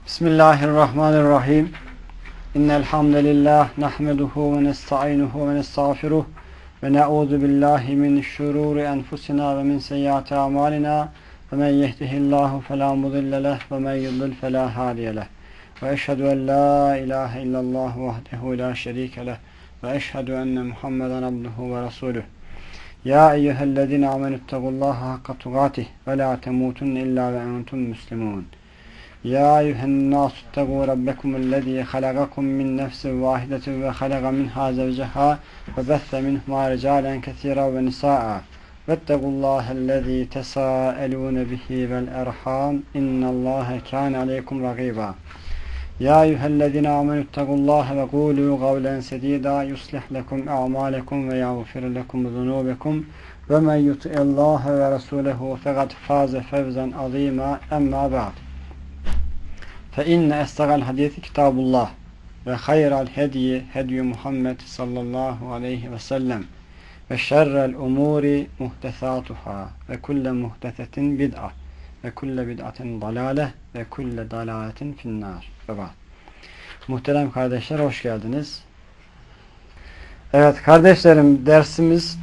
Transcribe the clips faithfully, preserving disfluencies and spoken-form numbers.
Bismillahirrahmanirrahim. İnnel hamdelellah nahmeduhu ve nestainuhu ve nestağfiruh ve na'udzu billahi min şururi enfusina ve min seyyiati amalina. Ve men yehdihillahu fela mudille leh ve men yudlil fela hadiye leh. Ve eşhedü en la ilahe illallah vahdehu la şerike leh ve eşhedü enne Muhammeden abduhu ve resuluh. Ya eyyühellezine amenüttegullaha hakka tugatih ve la temutunne illa ve entum müslimun. Ya eyyühennâsü ittegû rabbekumullezî halagakum min nefsin vâhidetin ve halaga minhâ zevceha ve bethe minhumâ ricâlen kesîran ve nisâ'a vettegullâhellezî tesâelûne bihi vel erhâm innallâhe kâne aleykum ragîbâ. Ya eyyühellezîne amenüttegullâhe ve gûlû gavlen sedîdâ yuslih lekum a'mâlekum ve yağfir lekum zunûbekum ve men yuti'illâhe ve resûlehu fekad fâze fevzen azîmâ emmâ ba'd. Fe inne estağal hadisi kitabullah ve hayral hediye hedyu Muhammed sallallahu aleyhi ve sellem ve şerrel umuri muhtesatuhâ ve kulle muhtesetin bid'a ve kulle bid'atin dalâle ve kulle dalâletin finnâr. Muhterem kardeşler, hoş geldiniz. Evet kardeşlerim, dersimiz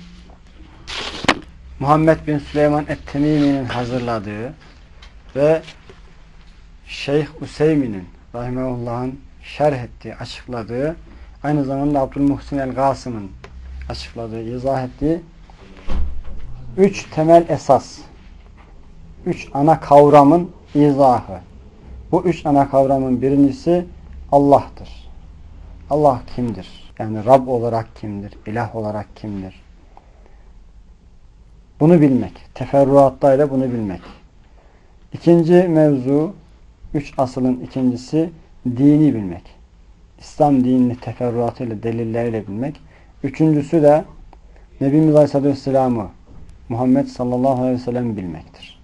Muhammed bin Süleyman et-Temimi'nin hazırladığı ve Şeyh Useymi'nin rahimehullah'ın şerh ettiği, açıkladığı, aynı zamanda Abdülmuhsin el-Gasım'ın açıkladığı, izah ettiği üç temel esas, üç ana kavramın izahı. Bu üç ana kavramın birincisi Allah'tır. Allah kimdir? Yani Rab olarak kimdir? İlah olarak kimdir? Bunu bilmek. Teferruatlarıyla bunu bilmek. İkinci mevzu, üç asılın ikincisi dini bilmek. İslam dinini teferruatıyla, delilleriyle bilmek. Üçüncüsü de Nebimiz Aleyhisselatü Vesselam'ı, Muhammed sallallahu aleyhi ve sellem bilmektir.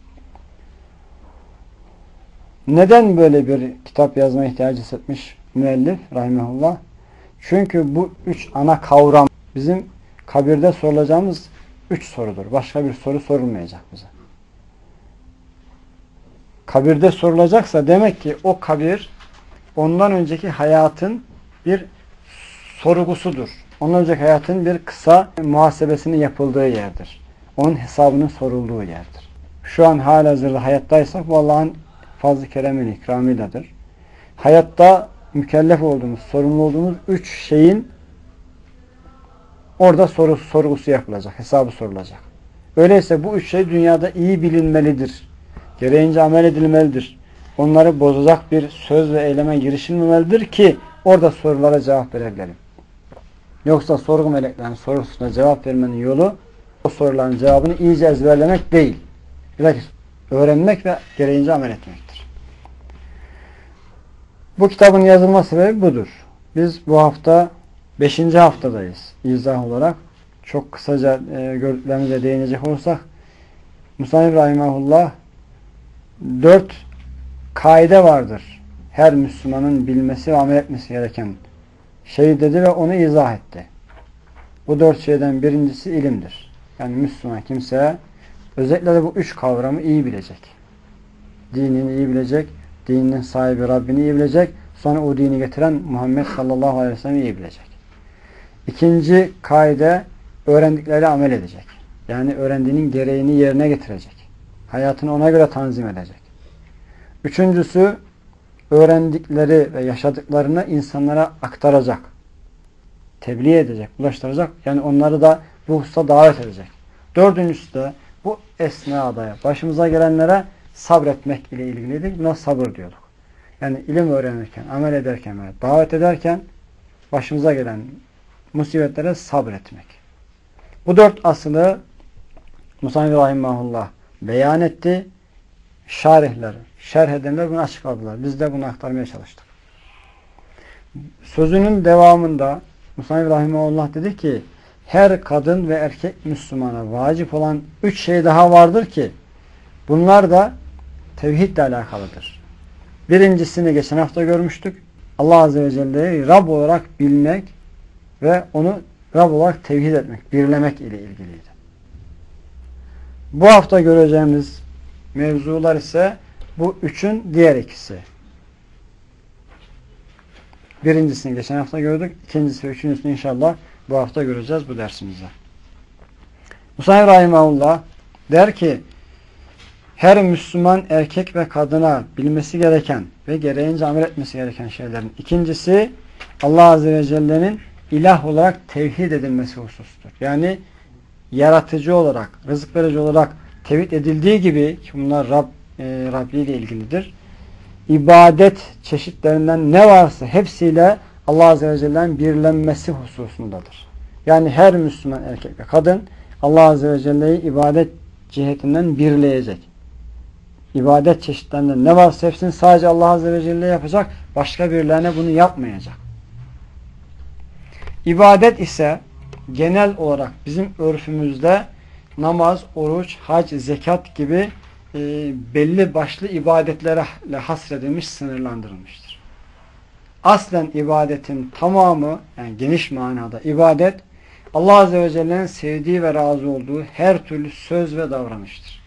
Neden böyle bir kitap yazmaya ihtiyacı hissetmiş müellif rahimehullah? Çünkü bu üç ana kavram bizim kabirde sorulacağımız üç sorudur. Başka bir soru sorulmayacak bize. Kabirde sorulacaksa demek ki o kabir ondan önceki hayatın bir sorgusudur. Ondan önceki hayatın bir kısa muhasebesinin yapıldığı yerdir. Onun hesabının sorulduğu yerdir. Şu an halihazırda hayattaysak bu Allah'ın fazl-ı kerem'in ikramıyladır. Hayatta mükellef olduğumuz, sorumlu olduğumuz üç şeyin orada soru, sorgusu yapılacak, hesabı sorulacak. Öyleyse bu üç şey dünyada iyi bilinmelidir. Gereğince amel edilmelidir. Onları bozacak bir söz ve eyleme girişilmemelidir ki orada sorulara cevap verebilelim. Yoksa sorgu meleklerinin sorusuna cevap vermenin yolu o soruların cevabını iyice ezberlemek değil. Bilakis öğrenmek ve gereğince amel etmektir. Bu kitabın yazılma sebebi budur. Biz bu hafta beşinci haftadayız izah olarak. Çok kısaca e, gördüklerimize değinecek olursak Musannif rahimahullah dört kaide vardır. Her Müslümanın bilmesi ve amel etmesi gereken şey dedi ve onu izah etti. Bu dört şeyden birincisi ilimdir. Yani Müslüman kimse özellikle de bu üç kavramı iyi bilecek. Dinini iyi bilecek, dininin sahibi Rabbini iyi bilecek, sonra o dini getiren Muhammed sallallahu aleyhi ve sellem'i iyi bilecek. İkinci kaide, öğrendikleri amel edecek. Yani öğrendiğinin gereğini yerine getirecek. Hayatını ona göre tanzim edecek. Üçüncüsü, öğrendikleri ve yaşadıklarını insanlara aktaracak. Tebliğ edecek, ulaştıracak. Yani onları da bu hususta davet edecek. Dördüncüsü de bu esnada başımıza gelenlere sabretmek ile ilgiliydi. Buna sabır diyorduk. Yani ilim öğrenirken, amel ederken ve davet ederken başımıza gelen musibetlere sabretmek. Bu dört asılı Musannif rahimahullah beyan etti. Şarihler, şerh edenler bunu açıkladılar. Biz de bunu aktarmaya çalıştık. Sözünün devamında Musannif rahimahullah dedi ki her kadın ve erkek Müslümana vacip olan üç şey daha vardır ki bunlar da tevhidle alakalıdır. Birincisini geçen hafta görmüştük. Allah Azze ve Celle'yi Rab olarak bilmek ve onu Rab olarak tevhid etmek, birlemek ile ilgiliydi. Bu hafta göreceğimiz mevzular ise bu üçün diğer ikisi. Birincisini geçen hafta gördük. İkincisi ve üçüncüsünü inşallah bu hafta göreceğiz bu dersimizde. Musa'nın Rahimahullah der ki her Müslüman erkek ve kadına bilmesi gereken ve gereğince amel etmesi gereken şeylerin ikincisi Allah Azze ve Celle'nin ilah olarak tevhid edilmesi hususudur. Yani yaratıcı olarak, rızık verici olarak tevhid edildiği gibi ki bunlar Rab, e, Rabbi ile ilgilidir. İbadet çeşitlerinden ne varsa hepsiyle Allah Azze ve Celle'nin birlenmesi hususundadır. Yani her Müslüman erkek ve kadın Allah Azze ve Celle'yi ibadet cihetinden birleyecek. İbadet çeşitlerinden ne varsa hepsini sadece Allah Azze ve Celle yapacak. Başka birilerine bunu yapmayacak. İbadet ise genel olarak bizim örfümüzde namaz, oruç, hac, zekat gibi e, belli başlı ibadetlere hasredilmiş, sınırlandırılmıştır. Aslen ibadetin tamamı, yani geniş manada ibadet, Allah Azze ve Celle'nin sevdiği ve razı olduğu her türlü söz ve davranıştır.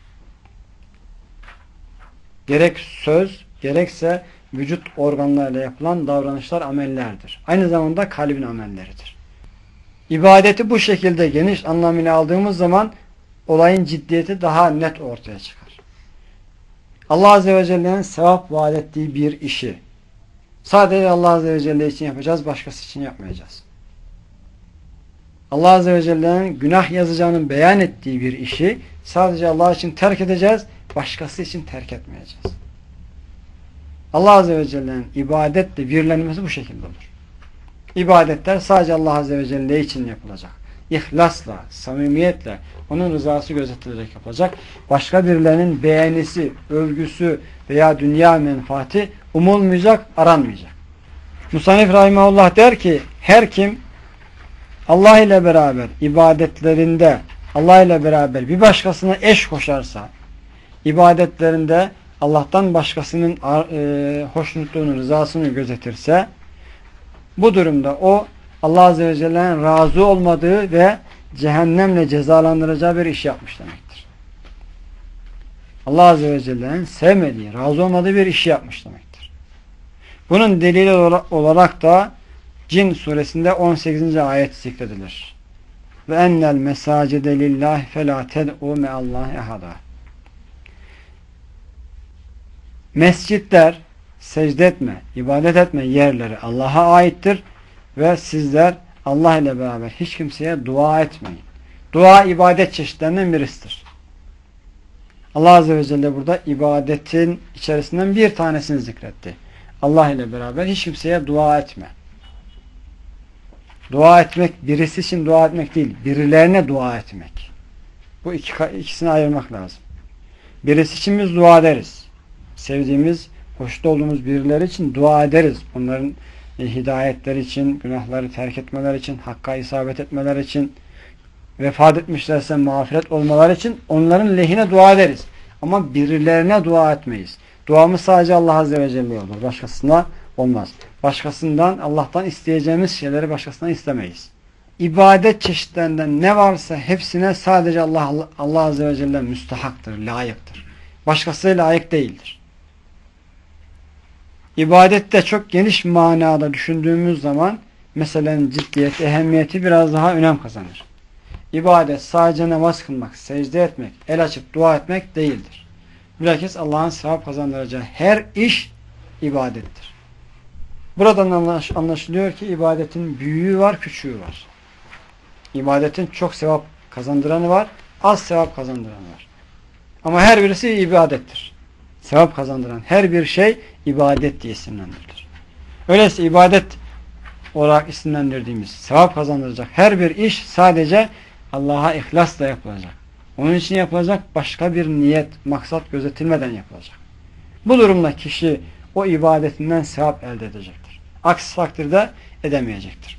Gerek söz, gerekse vücut organlarıyla yapılan davranışlar amellerdir. Aynı zamanda kalbin amelleridir. İbadeti bu şekilde geniş anlamıyla aldığımız zaman olayın ciddiyeti daha net ortaya çıkar. Allah Azze ve Celle'nin sevap vaat ettiği bir işi sadece Allah Azze ve Celle için yapacağız, başkası için yapmayacağız. Allah Azze ve Celle'nin günah yazacağını beyan ettiği bir işi sadece Allah için terk edeceğiz, başkası için terk etmeyeceğiz. Allah Azze ve Celle'nin ibadetle birlenmesi bu şekilde olur. İbadetler sadece Allah Azze ve Celle için yapılacak. İhlasla, samimiyetle, onun rızası gözetilerek yapılacak. Başka birilerinin beğenisi, övgüsü veya dünya menfaati umulmayacak, aranmayacak. Musannif Rahimahullah der ki, her kim Allah ile beraber ibadetlerinde Allah ile beraber bir başkasına eş koşarsa, ibadetlerinde Allah'tan başkasının e, hoşnutluğunu, rızasını gözetirse, bu durumda o Allah Azze ve Celle'nin razı olmadığı ve cehennemle cezalandıracağı bir iş yapmış demektir. Allah Azze ve Celle'nin sevmediği, razı olmadığı bir işi yapmış demektir. Bunun delili olarak da Cin suresinde on sekizinci ayet zikredilir. Ve ennel mesacide lillahi felâ ted'û me'allâhi ehada. Mescitler, secde etme, ibadet etme yerleri Allah'a aittir ve sizler Allah ile beraber hiç kimseye dua etmeyin. Dua ibadet çeşitlerinden birisidir. Allah Azze ve Celle burada ibadetin içerisinden bir tanesini zikretti. Allah ile beraber hiç kimseye dua etme. Dua etmek birisi için dua etmek değil, birilerine dua etmek. Bu iki, ikisini ayırmak lazım. Birisi için biz dua ederiz. Sevdiğimiz, hoşta olduğumuz birileri için dua ederiz. Onların e, hidayetleri için, günahları terk etmeleri için, hakka isabet etmeleri için, vefat etmişlerse mağfiret olmaları için onların lehine dua ederiz. Ama birilerine dua etmeyiz. Duamız sadece Allah Azze ve Celle'ye olur. Başkasına olmaz. Başkasından, Allah'tan isteyeceğimiz şeyleri başkasından istemeyiz. İbadet çeşitlerinden ne varsa hepsine sadece Allah, Allah Azze ve Celle müstahaktır, layıktır. Başkası layık değildir. İbadette çok geniş manada düşündüğümüz zaman meselenin ciddiyet, ehemmiyeti biraz daha önem kazanır. İbadet sadece namaz kılmak, secde etmek, el açıp dua etmek değildir. Bilakis Allah'ın sevap kazandıracağı her iş ibadettir. Buradan anlaşılıyor ki ibadetin büyüğü var, küçüğü var. İbadetin çok sevap kazandıranı var, az sevap kazandıranı var. Ama her birisi ibadettir. Sevap kazandıran her bir şey ibadet diye isimlendirilir. Öyleyse ibadet olarak isimlendirdiğimiz, sevap kazandıracak her bir iş sadece Allah'a ihlasla yapılacak. Onun için yapılacak, başka bir niyet, maksat gözetilmeden yapılacak. Bu durumda kişi o ibadetinden sevap elde edecektir. Aksi takdirde edemeyecektir.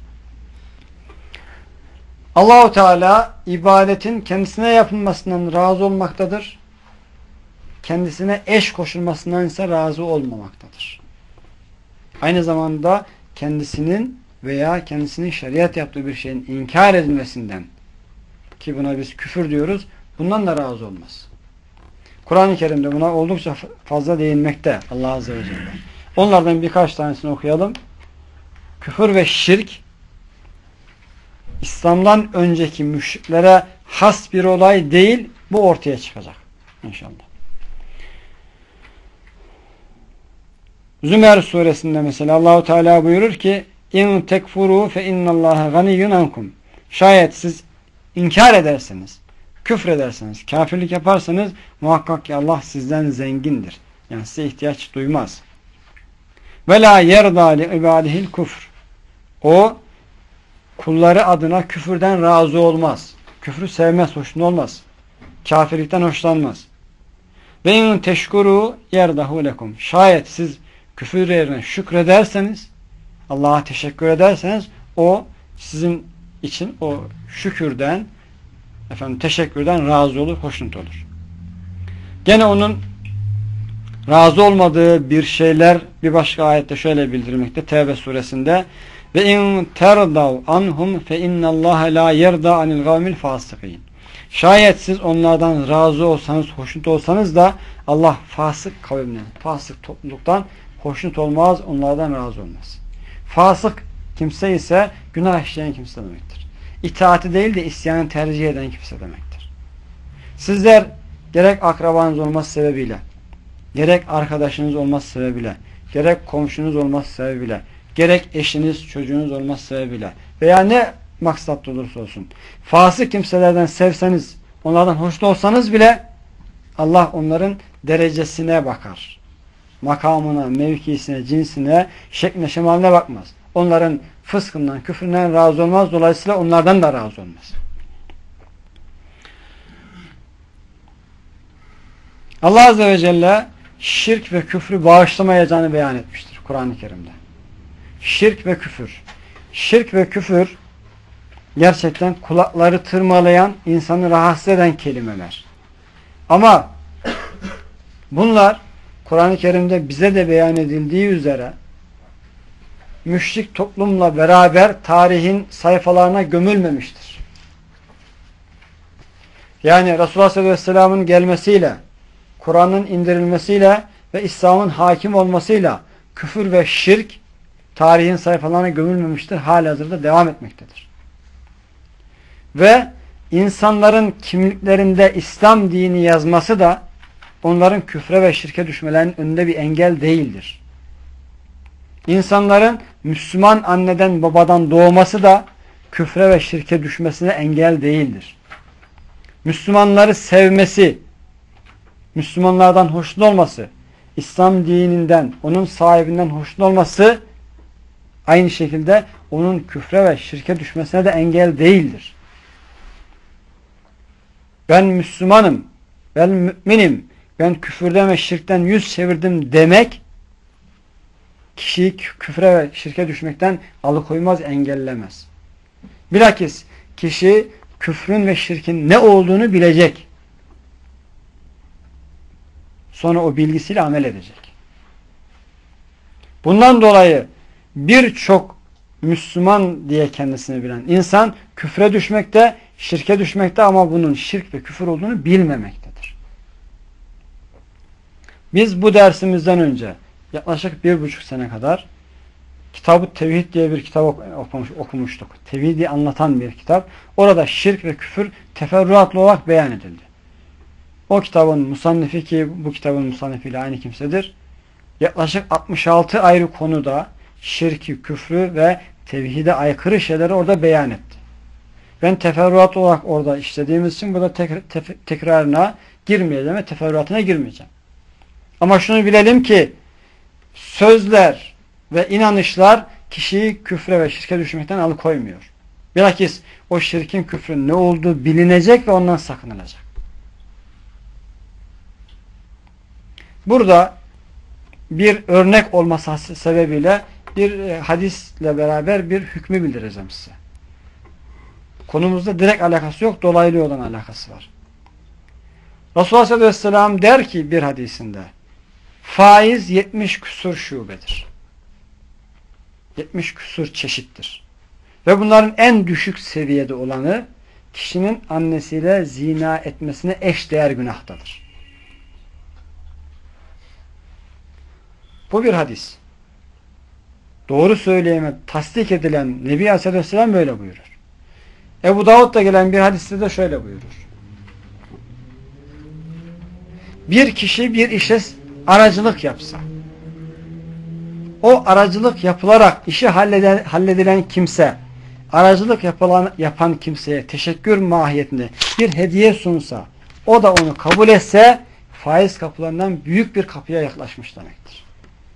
Allah-u Teala ibadetin kendisine yapılmasından razı olmaktadır. Kendisine eş koşulmasından ise razı olmamaktadır. Aynı zamanda kendisinin veya kendisinin şeriat yaptığı bir şeyin inkar edilmesinden, ki buna biz küfür diyoruz, bundan da razı olmaz. Kur'an-ı Kerim'de buna oldukça fazla değinmekte Allah Azze ve Celle. Onlardan birkaç tanesini okuyalım. küfür ve şirk İslam'dan önceki müşriklere has bir olay değil, bu ortaya çıkacak inşallah. Zümer suresinde mesela Allahu Teala buyurur ki: "İn tekfuru fe innallaha ganiyyun ankum." Şayet siz inkar ederseniz, küfrederseniz, kafirlik yaparsanız muhakkak ki Allah sizden zengindir. Yani size ihtiyaç duymaz. Ve la yerda li ibadihil kufr. O kulları adına küfürden razı olmaz. Küfrü sevmez, hoşnut olmaz. Kafirlikten hoşlanmaz. Ve in teşkuru yerdahu lekum. Şayet siz küfür yerine şükrederseniz, Allah'a teşekkür ederseniz, o sizin için o şükürden, efendim teşekkürden razı olur, hoşnut olur. Gene onun razı olmadığı bir şeyler bir başka ayette şöyle bildirilmekte. Tevbe suresinde: "Ve in terdav anhum fe innallaha la yerda anil gavmil fasikin." Şayet siz onlardan razı olsanız, hoşnut olsanız da Allah fasık kavimden, fasık topluluktan hoşnut olmaz, onlardan razı olmaz. Fasık kimse ise günah işleyen kimse demektir. İtaati değil de isyanı tercih eden kimse demektir. Sizler gerek akrabanız olması sebebiyle, gerek arkadaşınız olması sebebiyle, gerek komşunuz olması sebebiyle, gerek eşiniz, çocuğunuz olması sebebiyle veya ne maksatlı olursa olsun, fasık kimselerden sevseniz, onlardan hoşnut olsanız bile Allah onların derecesine bakar. Makamına, mevkisine, cinsine, şekline, şemaline bakmaz. Onların fıskından, küfründen razı olmaz. Dolayısıyla onlardan da razı olmaz. Allah Azze ve Celle şirk ve küfrü bağışlamayacağını beyan etmiştir Kur'an-ı Kerim'de. Şirk ve küfür. Şirk ve küfür gerçekten kulakları tırmalayan, insanı rahatsız eden kelimeler. Ama bunlar Kur'an-ı Kerim'de bize de beyan edildiği üzere müşrik toplumla beraber tarihin sayfalarına gömülmemiştir. Yani Resulullah sallallahu aleyhi ve sellem'in gelmesiyle, Kur'an'ın indirilmesiyle ve İslam'ın hakim olmasıyla küfür ve şirk tarihin sayfalarına gömülmemiştir. Halihazırda devam etmektedir. Ve insanların kimliklerinde İslam dini yazması da onların küfre ve şirke düşmelerinin önünde bir engel değildir. İnsanların Müslüman anneden babadan doğması da küfre ve şirke düşmesine engel değildir. Müslümanları sevmesi, Müslümanlardan hoşnut olması, İslam dininden, onun sahibinden hoşnut olması aynı şekilde onun küfre ve şirke düşmesine de engel değildir. Ben Müslümanım, ben müminim, ben küfürden ve şirkten yüz çevirdim demek kişiyi küfre ve şirke düşmekten alıkoymaz, engellemez. Bilakis kişi küfrün ve şirkin ne olduğunu bilecek. Sonra o bilgisiyle amel edecek. Bundan dolayı birçok Müslüman diye kendisini bilen insan küfre düşmekte, şirke düşmekte ama bunun şirk ve küfür olduğunu bilmemektedir. Biz bu dersimizden önce yaklaşık bir buçuk sene kadar Kitab-ı Tevhid diye bir kitap okumuş, okumuştuk. Tevhidi anlatan bir kitap. Orada şirk ve küfür teferruatlı olarak beyan edildi. O kitabın musannifi, ki bu kitabın musannifiyle aynı kimsedir, yaklaşık altmış altı ayrı konuda şirki, küfrü ve tevhide aykırı şeyleri orada beyan etti. Ben teferruat olarak orada işlediğimiz için burada tek, tef, tekrarına girmeyeceğim ve teferruatına girmeyeceğim. Ama şunu bilelim ki sözler ve inanışlar kişiyi küfre ve şirke düşmekten alıkoymuyor. Bilakis o şirkin, küfrün ne olduğu bilinecek ve ondan sakınılacak. Burada bir örnek olması sebebiyle bir hadisle beraber bir hükmü bildireceğim size. Konumuzda direkt alakası yok, dolaylı olan alakası var. Resulullah sallallahu aleyhi ve sellem der ki bir hadisinde, faiz yetmiş küsur şubedir. yetmiş küsur çeşittir. Ve bunların en düşük seviyede olanı kişinin annesiyle zina etmesine eşdeğer günahtadır. Bu bir hadis. doğru söyleyeme tasdik edilen Nebi Aleyhisselam böyle buyurur. Ebu Davud'da gelen bir hadiste de şöyle buyurur. Bir kişi bir işe aracılık yapsa, o aracılık yapılarak işi halleden, halledilen kimse, aracılık yapılan, yapan kimseye teşekkür mahiyetinde bir hediye sunsa, o da onu kabul etse, faiz kapılarından büyük bir kapıya yaklaşmış demektir.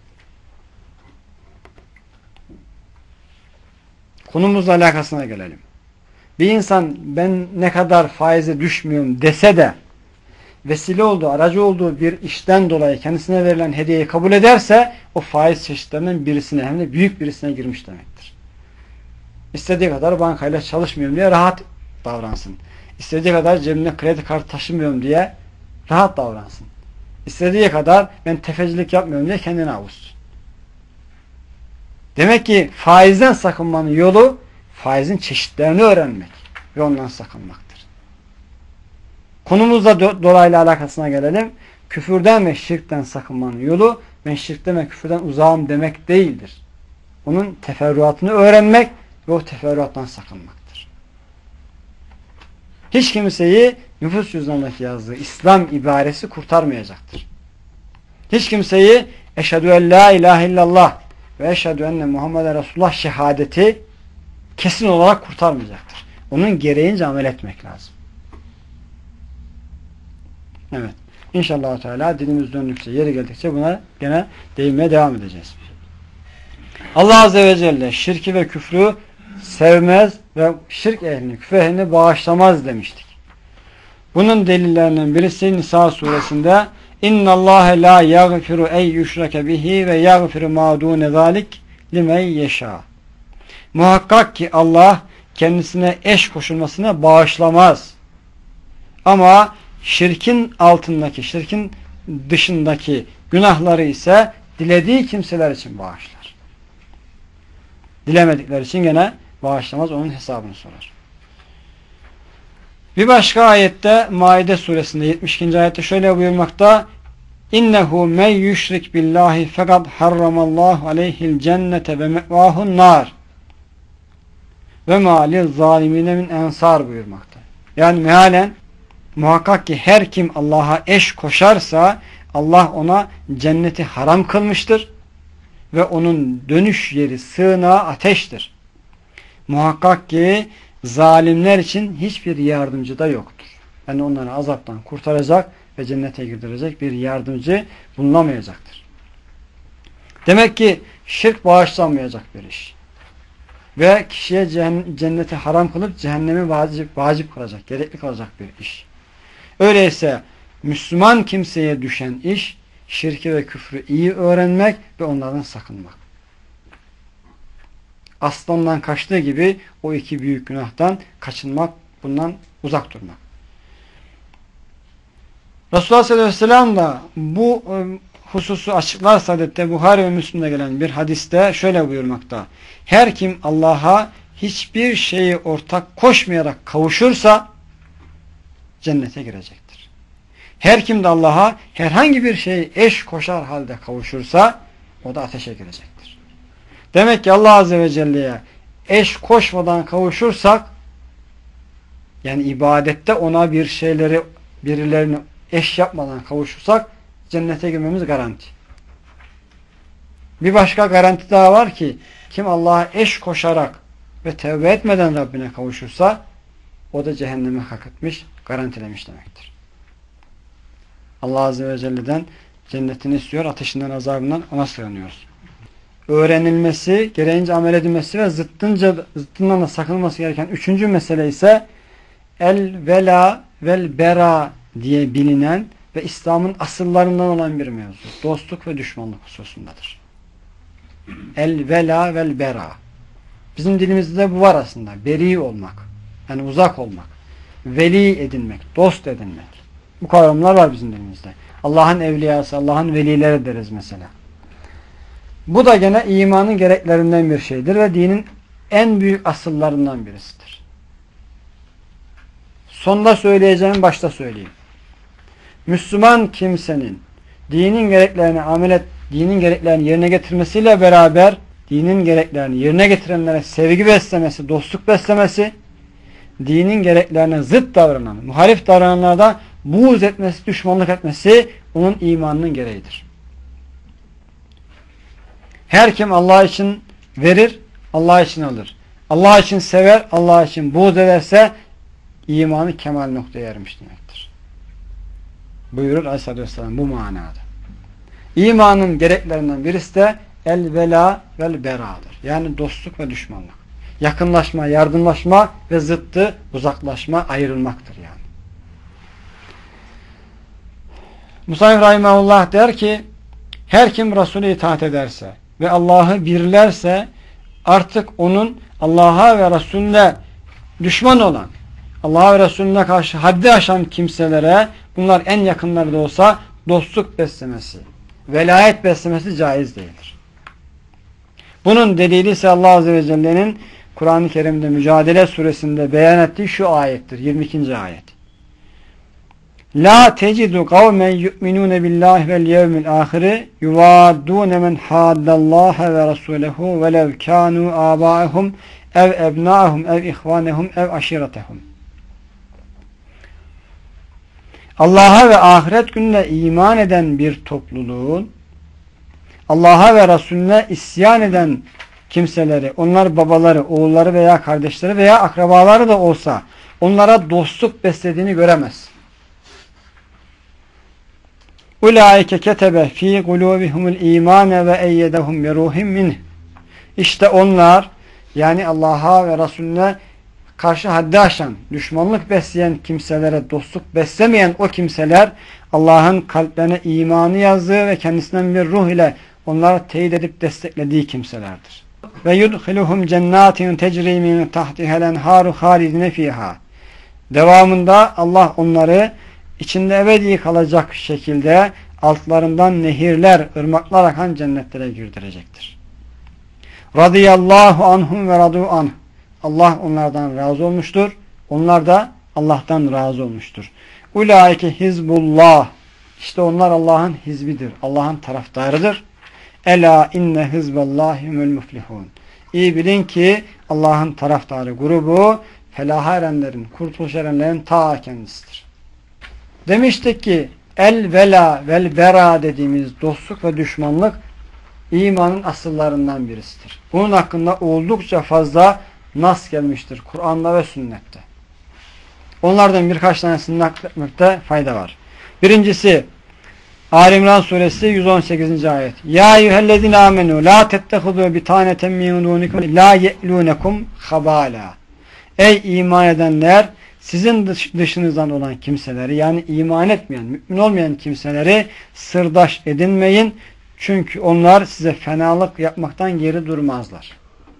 Konumuzla alakasına gelelim. Bir insan ben ne kadar faize düşmüyorum dese de vesile olduğu, aracı olduğu bir işten dolayı kendisine verilen hediyeyi kabul ederse o faiz çeşitlerinden birisine, hem de büyük birisine girmiş demektir. İstediği kadar bankayla çalışmıyorum diye rahat davransın. İstediği kadar cebimde kredi kartı taşımıyorum diye rahat davransın. İstediği kadar ben tefecilik yapmıyorum diye kendini avutsun. Demek ki faizden sakınmanın yolu faizin çeşitlerini öğrenmek ve ondan sakınmaktır. Konumuzla do dolaylı alakasına gelelim. Küfürden ve şirkten sakınmanın yolu ben şirkten ve küfürden uzağım demek değildir. Onun teferruatını öğrenmek ve o teferruattan sakınmaktır. Hiç kimseyi nüfus cüzdanındaki yazdığı İslam ibaresi kurtarmayacaktır. Hiç kimseyi eşhedü en la ilahe illallah ve eşhedü enne Muhammeden Resulullah şehadeti kesin olarak kurtarmayacaktır. Onun gereğince amel etmek lazım. Evet. İnşallah Teala dilimiz döndükçe, yeri geldikçe buna gene değinmeye devam edeceğiz. Allah Azze ve Celle şirki ve küfrü sevmez ve şirk ehlini, küfür ehlini bağışlamaz demiştik. Bunun delillerinden birisi Nisa suresinde İnna Allahe la yaghfiru ey yushrake bihi ve yaghfiru ma dune zalik limen yeşâ. Muhakkak ki Allah kendisine eş koşulmasına bağışlamaz. Ama şirkin altındaki, şirkin dışındaki günahları ise dilediği kimseler için bağışlar. Dilemedikleri için gene bağışlamaz, onun hesabını sorar. Bir başka ayette Maide suresinde yetmiş ikinci ayette şöyle buyurmakta: İnnehu men yüşrik billahi fekad harramallahu aleyhil cennete ve me'vahun nar ve ma lil zalimine min ensar buyurmakta. Yani mealen muhakkak ki her kim Allah'a eş koşarsa Allah ona cenneti haram kılmıştır ve onun dönüş yeri, sığınağı ateştir. Muhakkak ki zalimler için hiçbir yardımcı da yoktur. Yani onları azaptan kurtaracak ve cennete girdirecek bir yardımcı bulunamayacaktır. Demek ki şirk bağışlanmayacak bir iş. Ve kişiye cenneti haram kılıp cehennemi vacip, vacip kılacak, gerekli kılacak bir iş. Öyleyse Müslüman kimseye düşen iş şirki ve küfrü iyi öğrenmek ve onlardan sakınmak. Aslandan kaçtığı gibi o iki büyük günahtan kaçınmak, bundan uzak durmak. Resulullah sallallahu aleyhi ve sellem da bu hususu açıklar saadette Buhari ve Müslim'de gelen bir hadiste şöyle buyurmakta: her kim Allah'a hiçbir şeyi ortak koşmayarak kavuşursa cennete girecektir. Her kim de Allah'a herhangi bir şeyi eş koşar halde kavuşursa o da ateşe girecektir. Demek ki Allah Azze ve Celle'ye eş koşmadan kavuşursak, yani ibadette ona bir şeyleri, birilerini eş yapmadan kavuşursak cennete girmemiz garanti. Bir başka garanti daha var ki kim Allah'a eş koşarak ve tevbe etmeden Rabbine kavuşursa o da cehenneme hak etmiş, garantilemiş demektir. Allah Azze ve Celle'den cennetini istiyor, ateşinden, azabından ona sığınıyoruz. Öğrenilmesi, gereğince amel edilmesi ve zıttınca, zıttından da sakınılması gereken üçüncü mesele ise el vela vel bera diye bilinen ve İslam'ın asıllarından olan bir mevzu. Dostluk ve düşmanlık hususundadır. El vela vel bera. Bizim dilimizde bu var aslında. Beri olmak. Yani uzak olmak. Veli edinmek. Dost edinmek. Bu kavramlar var bizim dilimizde. Allah'ın evliyası, Allah'ın velileri deriz mesela. Bu da gene imanın gereklerinden bir şeydir ve dinin en büyük asıllarından birisidir. Sonda söyleyeceğim, başta söyleyeyim. Müslüman kimsenin dinin gereklerini amel et, dinin gereklerini yerine getirmesiyle beraber dinin gereklerini yerine getirenlere sevgi beslemesi, dostluk beslemesi, dinin gereklerine zıt davranan, muhalif davrananlarda buğz etmesi, düşmanlık etmesi onun imanının gereğidir. Her kim Allah için verir, Allah için alır. Allah için sever, Allah için buğz ederse imanı kemal noktaya ermiş demektir. Buyurur Aleyhisselatü Vesselam bu manada. İmanın gereklerinden birisi de el vela vel beradır. Yani dostluk ve düşmanlık. Yakınlaşma, yardımlaşma ve zıttı uzaklaşma, ayrılmaktır yani. Musa'nın Rahimahullah der ki, her kim Resul'e itaat ederse ve Allah'ı birlerse artık onun Allah'a ve Resulüne düşman olan, Allah'a ve Resulüne karşı haddi aşan kimselere, bunlar en yakınları da olsa, dostluk beslemesi, velayet beslemesi caiz değildir. Bunun delili ise Allah Azze ve Celle'nin Kur'an-ı Kerim'de Mücadele suresinde beyan ettiği şu ayettir. yirmi ikinci ayet. La tecidu kavmen yu'minune billahi vel yevmil ahiri yuvaddune men haddallaha ve rasulehu velev kanu abaehum ev ebnaehum ev ihvanehum ev aşiretehum. Allah'a ve ahiret gününe iman eden bir topluluğun Allah'a ve Resulüne isyan eden kimseleri, onlar babaları, oğulları veya kardeşleri veya akrabaları da olsa onlara dostluk beslediğini göremez. Ulaike ketebe fi kulubihumul imane ve eyyedehum bi ruhim minh. İşte onlar, yani Allah'a ve Resulüne karşı haddi aşan, düşmanlık besleyen kimselere dostluk beslemeyen o kimseler Allah'ın kalplerine imanı yazdığı ve kendisinden bir ruh ile onları teyit edip desteklediği kimselerdir. Ve yudhiluhum cennatin tecri min tahtiha'l enharu halidine fiha. Devamında Allah onları içinde ebedi kalacak şekilde altlarından nehirler, ırmaklar akan cennetlere girdirecektir. Radıyallahu anhum ve radu anh. Allah onlardan razı olmuştur. Onlar da Allah'tan razı olmuştur. Ulaike hizbullah. İşte onlar Allah'ın hizbidir. Allah'ın taraftarıdır. Ela inne hizballahimul muflihun. İyi bilin ki Allah'ın taraftarı grubu felaha erenlerin, kurtuluş erenlerin ta kendisidir. Demiştik ki el vela vel bera dediğimiz dostluk ve düşmanlık imanın asıllarından birisidir. Bunun hakkında oldukça fazla nas gelmiştir Kur'an'da ve sünnette. Onlardan birkaç tanesini nakletmekte fayda var. Birincisi Ali İmran suresi yüz on sekizinci ayet. Ya eyyühellezine amenu la tettehudu bitaneten min dunikum la ye'lunekum habala. Ey iman edenler, sizin dışınızdan olan kimseleri, yani iman etmeyen, mümin olmayan kimseleri sırdaş edinmeyin. Çünkü onlar size fenalık yapmaktan geri durmazlar.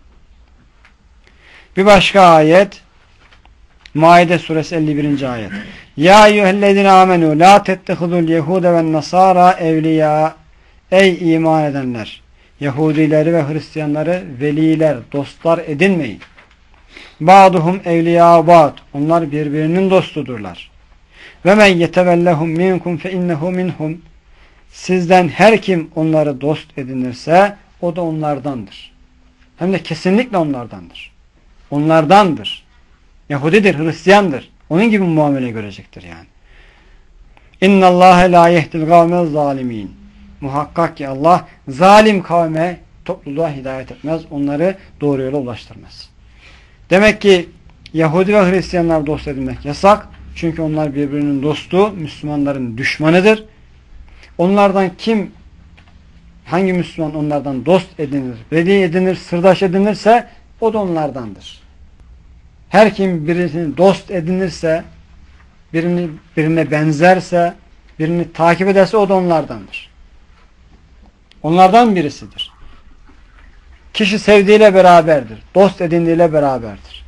Bir başka ayet Maide suresi elli birinci ayet. Ya eyyühellezine amenu la tettehudul yehude ve nasara evliya. Ey iman edenler, Yahudileri ve Hristiyanları veliler, dostlar edinmeyin. Ba'duhum evliya ba'd. Onlar birbirinin dostudurlar. Ve men yetevellehum minkum fe innehu minhum. Sizden her kim onları dost edinirse o da onlardandır. Hem de kesinlikle onlardandır. Onlardandır. Yahudidir, Hristiyandır. Onun gibi muamele görecektir yani. İnna Allahe la yehdil kavmel zalimin. Muhakkak ki Allah zalim kavme, topluluğa hidayet etmez. Onları doğru yola ulaştırmaz. Demek ki Yahudi ve Hristiyanlar dost edinmek yasak. Çünkü onlar birbirinin dostu, Müslümanların düşmanıdır. Onlardan kim, hangi Müslüman onlardan dost edinir, veli edinir, sırdaş edinirse o da onlardandır. Her kim birini dost edinirse, birini birine benzerse, birini takip ederse o da onlardandır. Onlardan birisidir. Kişi sevdiğiyle beraberdir. Dost edindiğiyle beraberdir.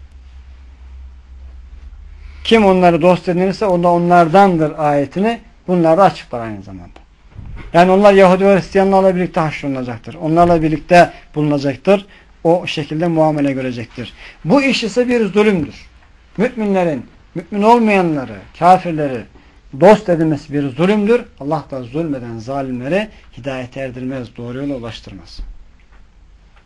Kim onları dost edinirse o da onlardandır ayetini bunlar da açıklar aynı zamanda. Yani onlar Yahudi ve Hristiyanlarla birlikte haşrolunacaktır. Onlarla birlikte bulunacaktır. O şekilde muamele görecektir. Bu iş ise bir zulümdür. Müminlerin, mümin olmayanları, kafirleri dost edilmesi bir zulümdür. Allah da zulmeden zalimleri hidayete erdirmez, doğru yola ulaştırmaz.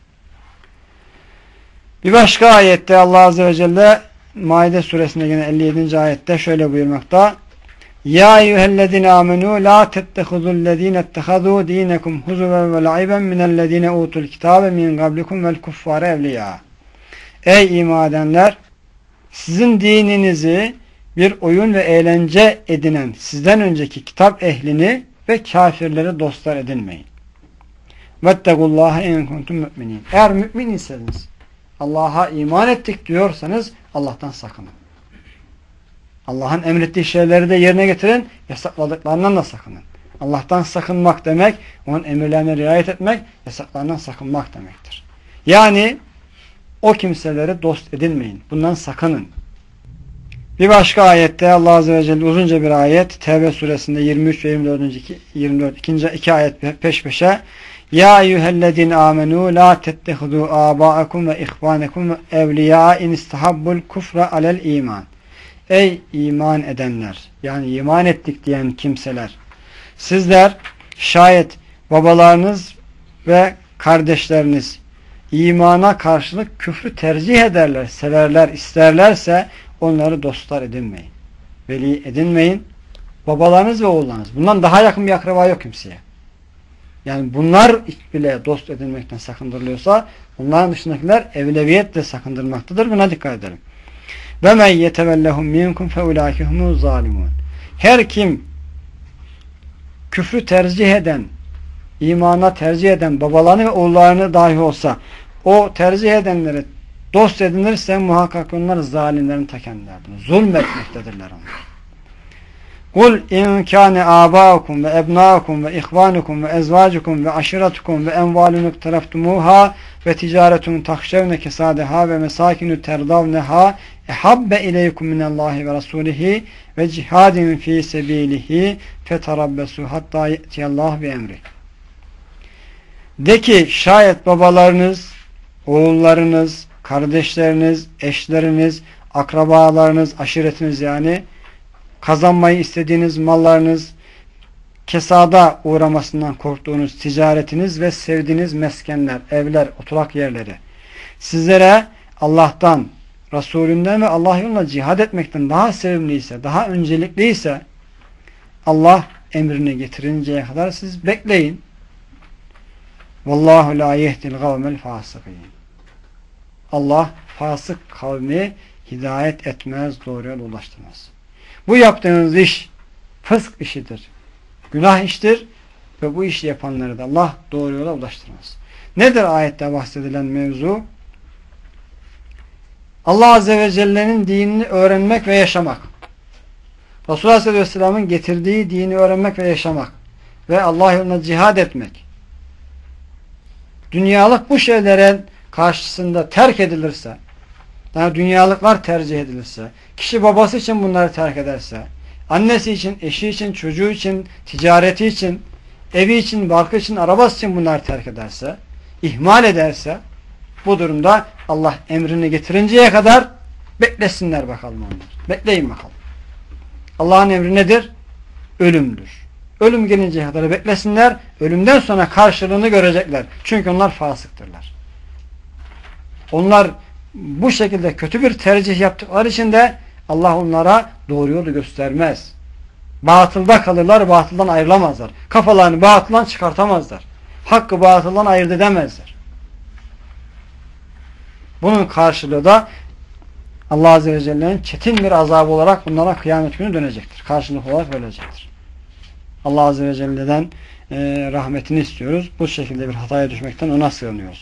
Bir başka ayette Allah Azze ve Celle Maide suresinde yine elli yedinci ayette şöyle buyurmakta. Ya eyyühellezine amenu la tettehuzullezine ettehazû dinekum huzuven ve la'iben minellezine utul kitabe min qablikum vel kuffare evliya. Ey iman edenler! Sizin dininizi bir oyun ve eğlence edinen sizden önceki kitap ehlini ve kafirleri dostlar edinmeyin. Vettegullâhe in kuntum mü'minin. Eğer mümin iseniz, Allah'a iman ettik diyorsanız Allah'tan sakının. Allah'ın emrettiği şeyleri de yerine getirin, yasakladıklarından da sakının. Allah'tan sakınmak demek, onun emirlerine riayet etmek, yasaklarından sakınmak demektir. Yani o kimseleri dost edinmeyin. Bundan sakının. Bir başka ayette Allah Azze ve Celle uzunca bir ayet Tevbe suresinde yirmi üç ve yirmi dört. yirmi dört ikinci iki ayet peş peşe Ya eyyühellezine amenu la tettehudu âbâekum ve ihvânekum evliyâ in istahabbul kufra alel iman. Ey iman edenler, yani iman ettik diyen kimseler, sizler şayet babalarınız ve kardeşleriniz imana karşılık küfrü tercih ederler, severler, isterlerse onları dostlar edinmeyin. Veli edinmeyin. Babalarınız ve oğullarınız. Bundan daha yakın bir akraba yok kimseye. Yani bunlar bile dost edinmekten sakındırılıyorsa onların dışındakiler evleviyetle sakındırmaktadır. Buna dikkat edelim. Ve men yetevellehum minkum fe ulaike humuz zalimun. Her kim küfrü tercih eden, imana tercih eden babalarını ve oğullarını dahi olsa o tercih edenleri dost edinirse muhakkak onlar zalimlerin ta kendileridir. Zulmetmektedirler onlar. Kul in kâne âbâukum ve ebnâukum ve ihvânukum ve ezvâcukum ve aşiratukum ve envâlun iktaraftumuhâ ve ticaretun takşevne kesâdehâ ve mesâkinü terdavnehâ ehabbe ileykum minallâhi ve rasûlihi ve cihadin fî sebîlihi fetarabbesu hattâ ye'tiyallâhu bi emri. De ki şayet babalarınız, oğullarınız, kardeşleriniz, eşleriniz, akrabalarınız, aşiretiniz yani kazanmayı istediğiniz mallarınız, kesada uğramasından korktuğunuz ticaretiniz ve sevdiğiniz meskenler, evler, oturak yerleri sizlere Allah'tan, Resulünden ve Allah yolunda cihad etmekten daha sevimliyse, daha öncelikliyse Allah emrini getirinceye kadar siz bekleyin. Vallahu la yehdil gavmel fasıkîn. Allah fasık kavmi hidayet etmez, doğru yola ulaştırmaz. Bu yaptığınız iş fısk işidir. Günah iştir ve bu işi yapanları da Allah doğru yola ulaştırmaz. Nedir ayette bahsedilen mevzu? Allah Azze ve Celle'nin dinini öğrenmek ve yaşamak. Resulullah Aleyhisselatü Vesselam'ın getirdiği dini öğrenmek ve yaşamak. Ve Allah yolunda cihad etmek. Dünyalık bu şeylerin karşısında terk edilirse, yani dünyalıklar tercih edilirse, kişi babası için bunları terk ederse, annesi için, eşi için, çocuğu için, ticareti için, evi için, barkı için, arabası için bunları terk ederse, ihmal ederse, bu durumda Allah emrini getirinceye kadar beklesinler bakalım onlar. Bekleyin bakalım. Allah'ın emri nedir? Ölümdür. Ölüm gelinceye kadar beklesinler. Ölümden sonra karşılığını görecekler. Çünkü onlar fasıktırlar. Onlar bu şekilde kötü bir tercih yaptıkları için de Allah onlara doğru yolu göstermez. Batılda kalırlar, batıldan ayrılamazlar. Kafalarını batıldan çıkartamazlar. Hakkı batıldan ayırt edemezler. Bunun karşılığı da Allah Azze ve Celle'nin çetin bir azabı olarak bunlara kıyamet günü dönecektir. Karşılık olarak verecektir. Allah Azze ve Celle'den e, rahmetini istiyoruz. Bu şekilde bir hataya düşmekten ona sığınıyoruz.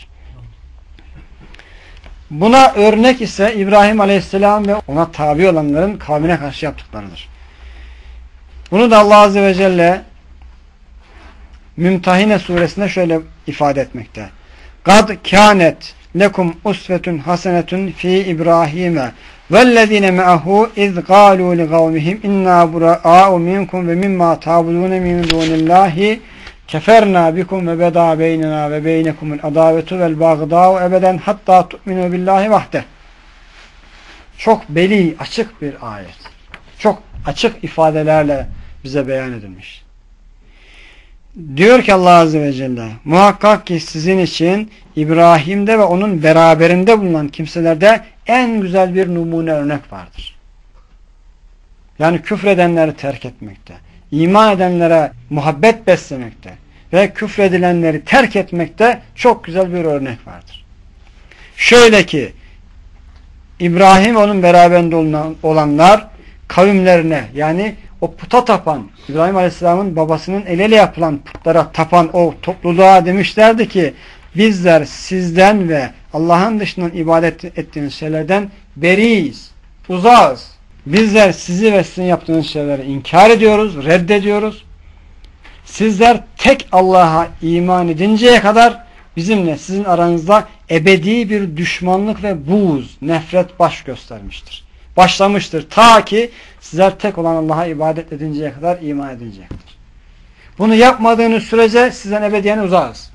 Buna örnek ise İbrahim Aleyhisselam ve ona tabi olanların kavmine karşı yaptıklarıdır. Bunu da Allah Azze ve Celle Mümtehine suresinde şöyle ifade etmekte. Kad kânet lekum usvetun hasenetun fi İbrahim'e vellezine me'ahu iz gâlû li gavmihim inna bura'â'u minkum ve mimma ta'budûne min dûnillâhi keferna bikum ve beda beynena ve beynekumul adavetu vel bagdâ'u ebeden hatta tu'minu billahi vahde. Çok beli, açık bir ayet. Çok açık ifadelerle bize beyan edilmiş. Diyor ki Allah Azze ve Celle, muhakkak ki sizin için İbrahim'de ve onun beraberinde bulunan kimselerde en güzel bir numune örnek vardır. Yani küfredenleri terk etmekte, iman edenlere muhabbet beslemekte ve küfredilenleri terk etmekte çok güzel bir örnek vardır. Şöyle ki İbrahim ve onun beraberinde olanlar kavimlerine, yani o puta tapan, İbrahim Aleyhisselam'ın babasının el ele yapılan putlara tapan o topluluğa demişlerdi ki bizler sizden ve Allah'ın dışından ibadet ettiğiniz şeylerden beriyiz, uzağız. Bizler sizi ve sizin yaptığınız şeyleri inkar ediyoruz, reddediyoruz. Sizler tek Allah'a iman edinceye kadar bizimle sizin aranızda ebedi bir düşmanlık ve buğz, nefret baş göstermiştir. Başlamıştır. Ta ki sizler tek olan Allah'a ibadet edinceye kadar, iman edinceye kadar. Bunu yapmadığınız sürece sizden ebediyen uzağız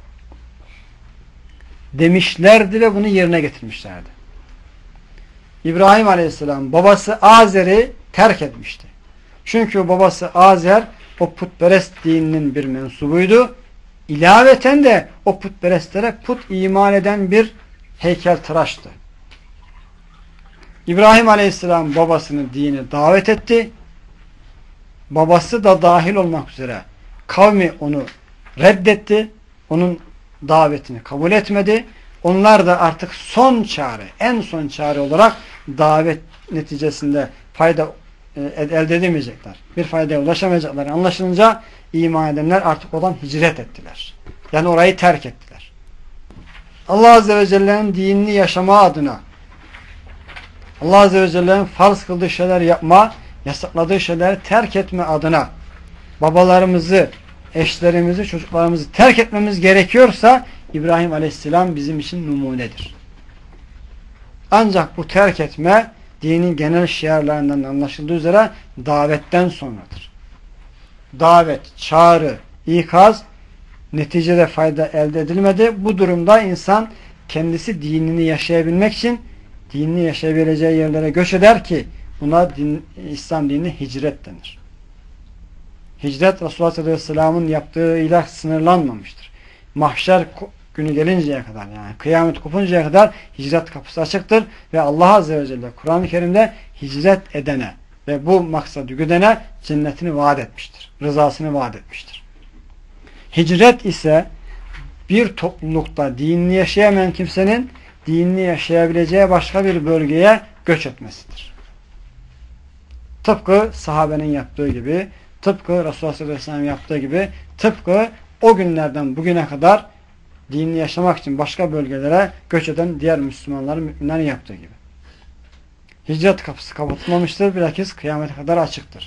demişlerdi ve bunu yerine getirmişlerdi. İbrahim Aleyhisselam babası Azer'i terk etmişti. Çünkü babası Azer o putperest dininin bir mensubuydu. İlaveten de o putperestlere put iman eden bir heykeltıraştı. İbrahim Aleyhisselam babasını dine davet etti. Babası da dahil olmak üzere kavmi onu reddetti. Onun davetini kabul etmedi. Onlar da artık son çare, en son çare olarak davet neticesinde fayda elde edemeyecekler. Bir faydaya ulaşamayacaklar. Anlaşılınca iman edenler artık oradan hicret ettiler. Yani orayı terk ettiler. Allah Azze ve Celle'nin dinini yaşama adına, Allah Azze ve Celle'nin farz kıldığı şeyler yapma, yasakladığı şeyleri terk etme adına babalarımızı, eşlerimizi, çocuklarımızı terk etmemiz gerekiyorsa İbrahim Aleyhisselam bizim için numunedir. Ancak bu terk etme dinin genel şiarlarından anlaşıldığı üzere davetten sonradır. Davet, çağrı, ikaz neticede fayda elde edilmedi. Bu durumda insan kendisi dinini yaşayabilmek için dinini yaşayabileceği yerlere göç eder ki buna din, İslam dinine hicret denir. Hicret Resulullah sallallahu aleyhi ve sellem'in yaptığıyla sınırlanmamıştır. Mahşer günü gelinceye kadar, yani kıyamet kopuncaya kadar hicret kapısı açıktır ve Allah Azze ve Celle Kur'an-ı Kerim'de hicret edene ve bu maksadı güdene cennetini vaat etmiştir. Rızasını vaat etmiştir. Hicret ise bir toplulukta dinini yaşayamayan kimsenin dinini yaşayabileceği başka bir bölgeye göç etmesidir. Tıpkı sahabenin yaptığı gibi, tıpkı Resulullah sallallahu aleyhi ve sellem yaptığı gibi, tıpkı o günlerden bugüne kadar dinini yaşamak için başka bölgelere göç eden diğer Müslümanların, müminlerin yaptığı gibi. Hicret kapısı kapatılmamıştır. Bilakis kıyamete kadar açıktır.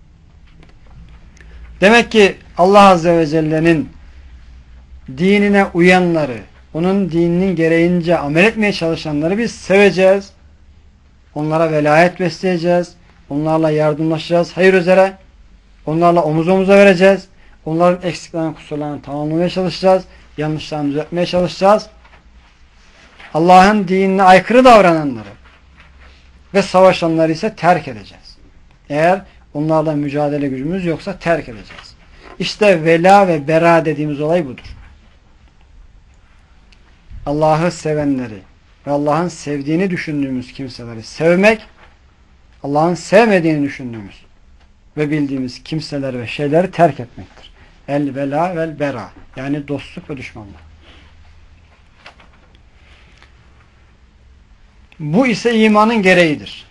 Demek ki Allah Azze ve Celle'nin dinine uyanları, onun dininin gereğince amel etmeye çalışanları biz seveceğiz. Onlara velayet besleyeceğiz. Onlarla yardımlaşacağız. Hayır üzere. Onlarla omuz omuza vereceğiz. Onların eksiklerini, kusurlarını tamamlamaya çalışacağız. Yanlışlarını düzeltmeye çalışacağız. Allah'ın dinine aykırı davrananları ve savaşanları ise terk edeceğiz. Eğer onlarla mücadele gücümüz yoksa terk edeceğiz. İşte vela ve bera dediğimiz olay budur. Allah'ı sevenleri ve Allah'ın sevdiğini düşündüğümüz kimseleri sevmek, Allah'ın sevmediğini düşündüğümüz ve bildiğimiz kimseleri ve şeyleri terk etmektir. El vela vel bera, yani dostluk ve düşmanlık. Bu ise imanın gereğidir.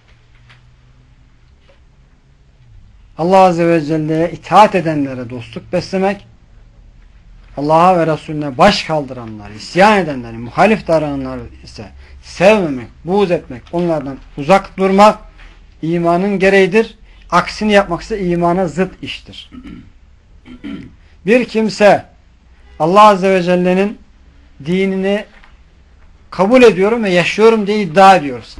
Allah Azze ve Celle'ye itaat edenlere dostluk beslemek, Allah'a ve Resulüne baş kaldıranları, isyan edenleri, muhalif davrananları ise sevmemek, buğz etmek, onlardan uzak durmak imanın gereğidir. Aksini yapmak ise imana zıt iştir. Bir kimse Allah Azze ve Celle'nin dinini kabul ediyorum ve yaşıyorum diye iddia ediyorsa,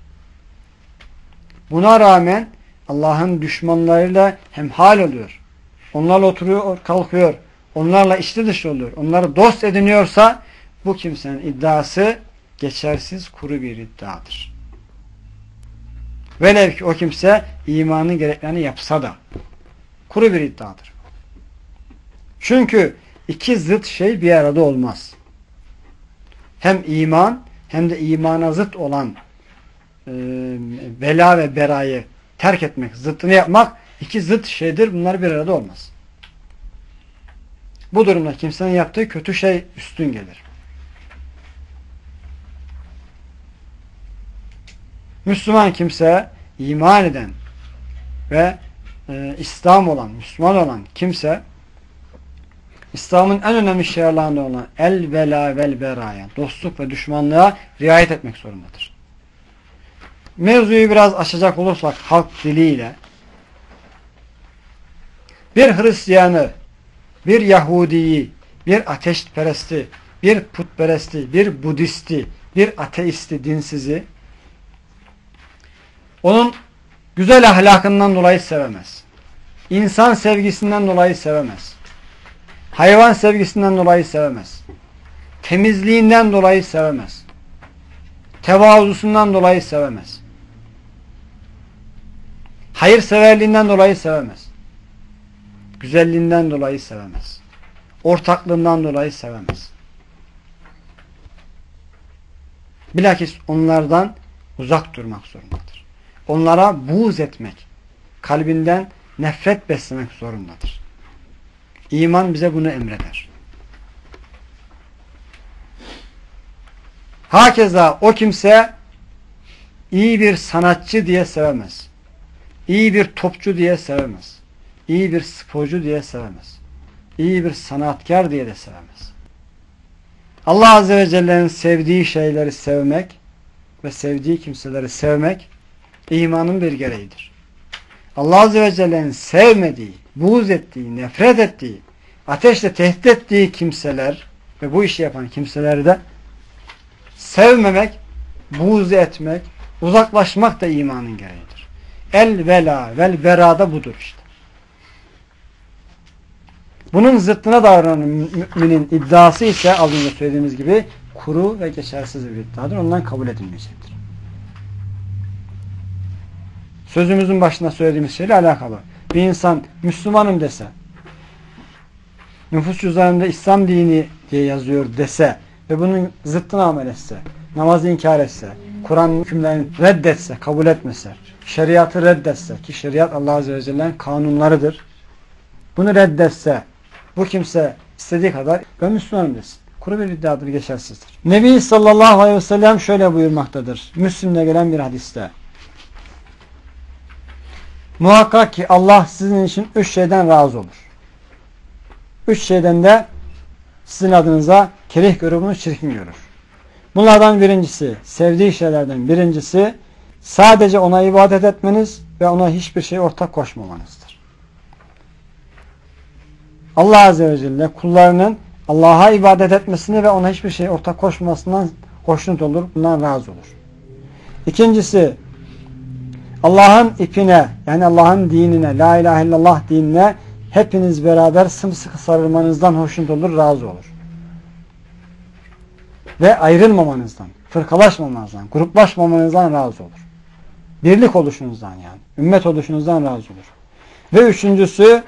buna rağmen Allah'ın düşmanlarıyla hemhal oluyor, onlarla oturuyor, kalkıyor, onlarla içli dışı oluyor, onları dost ediniyorsa bu kimsenin iddiası geçersiz, kuru bir iddiadır. Velev ki o kimse imanın gereklerini yapsa da kuru bir iddiadır. Çünkü iki zıt şey bir arada olmaz. Hem iman hem de imana zıt olan e, vela ve berayı terk etmek, zıttını yapmak iki zıt şeydir. Bunlar bir arada olmaz. Bu durumda kimsenin yaptığı kötü şey üstün gelir. Müslüman kimse, iman eden ve e, İslam olan, Müslüman olan kimse, İslam'ın en önemli şiarlarından olan el vela vel beraya, dostluk ve düşmanlığa riayet etmek zorundadır. Mevzuyu biraz açacak olursak halk diliyle, bir Hristiyanı, bir Yahudiyi, bir ateşperesti, bir putperesti, bir Budisti, bir ateisti, dinsizi onun güzel ahlakından dolayı sevemez. İnsan sevgisinden dolayı sevemez. Hayvan sevgisinden dolayı sevemez. Temizliğinden dolayı sevemez. Tevazusundan dolayı sevemez. Hayırseverliğinden dolayı sevemez. Güzelliğinden dolayı sevemez. Ortaklığından dolayı sevemez. Bilakis onlardan uzak durmak zorundadır. Onlara buğz etmek, kalbinden nefret beslemek zorundadır. İman bize bunu emreder. Hakeza o kimse iyi bir sanatçı diye sevemez. İyi bir topçu diye sevemez. İyi bir sporcu diye sevemez. İyi bir sanatkar diye de sevemez. Allah Azze ve Celle'nin sevdiği şeyleri sevmek ve sevdiği kimseleri sevmek imanın bir gereğidir. Allah Azze ve Celle'nin sevmediği, buğz ettiği, nefret ettiği, ateşle tehdit ettiği kimseler ve bu işi yapan kimseleri de sevmemek, buğz etmek, uzaklaşmak da imanın gereğidir. El vela vel berada budur işte. Bunun zıttına davranan müminin iddiası ise az önce söylediğimiz gibi kuru ve geçersiz bir iddiadır. Ondan kabul edilmeyecektir. Sözümüzün başında söylediğimiz şeyle alakalı. Bir insan Müslümanım dese, nüfus cüzdanında İslam dini diye yazıyor dese ve bunun zıttını amel etse, namazı inkar etse, Kur'an hükümlerini reddetse, kabul etmese, şeriatı reddetse ki şeriat Allah Azze ve Celle'nin kanunlarıdır. Bunu reddetse, bu kimse istediği kadar ben Müslümanım desin. Kuru bir iddiadır, geçersizdir. Nebi sallallahu aleyhi ve sellem şöyle buyurmaktadır. Müslim'de gelen bir hadiste. Muhakkak ki Allah sizin için üç şeyden razı olur. Üç şeyden de sizin adınıza kerih görür, bunu çirkin görür. Bunlardan birincisi, sevdiği şeylerden birincisi sadece ona ibadet etmeniz ve ona hiçbir şey ortak koşmamanızdır. Allah Azze ve Celle kullarının Allah'a ibadet etmesini ve ona hiçbir şey ortak koşmasından hoşnut olur, bundan razı olur. İkincisi, Allah'ın ipine, yani Allah'ın dinine, la ilahe illallah dinine hepiniz beraber sımsıkı sarılmanızdan hoşnut olur, razı olur. Ve ayrılmamanızdan, fırkalaşmamanızdan, gruplaşmamanızdan razı olur. Birlik oluşunuzdan yani, ümmet oluşunuzdan razı olur. Ve üçüncüsü,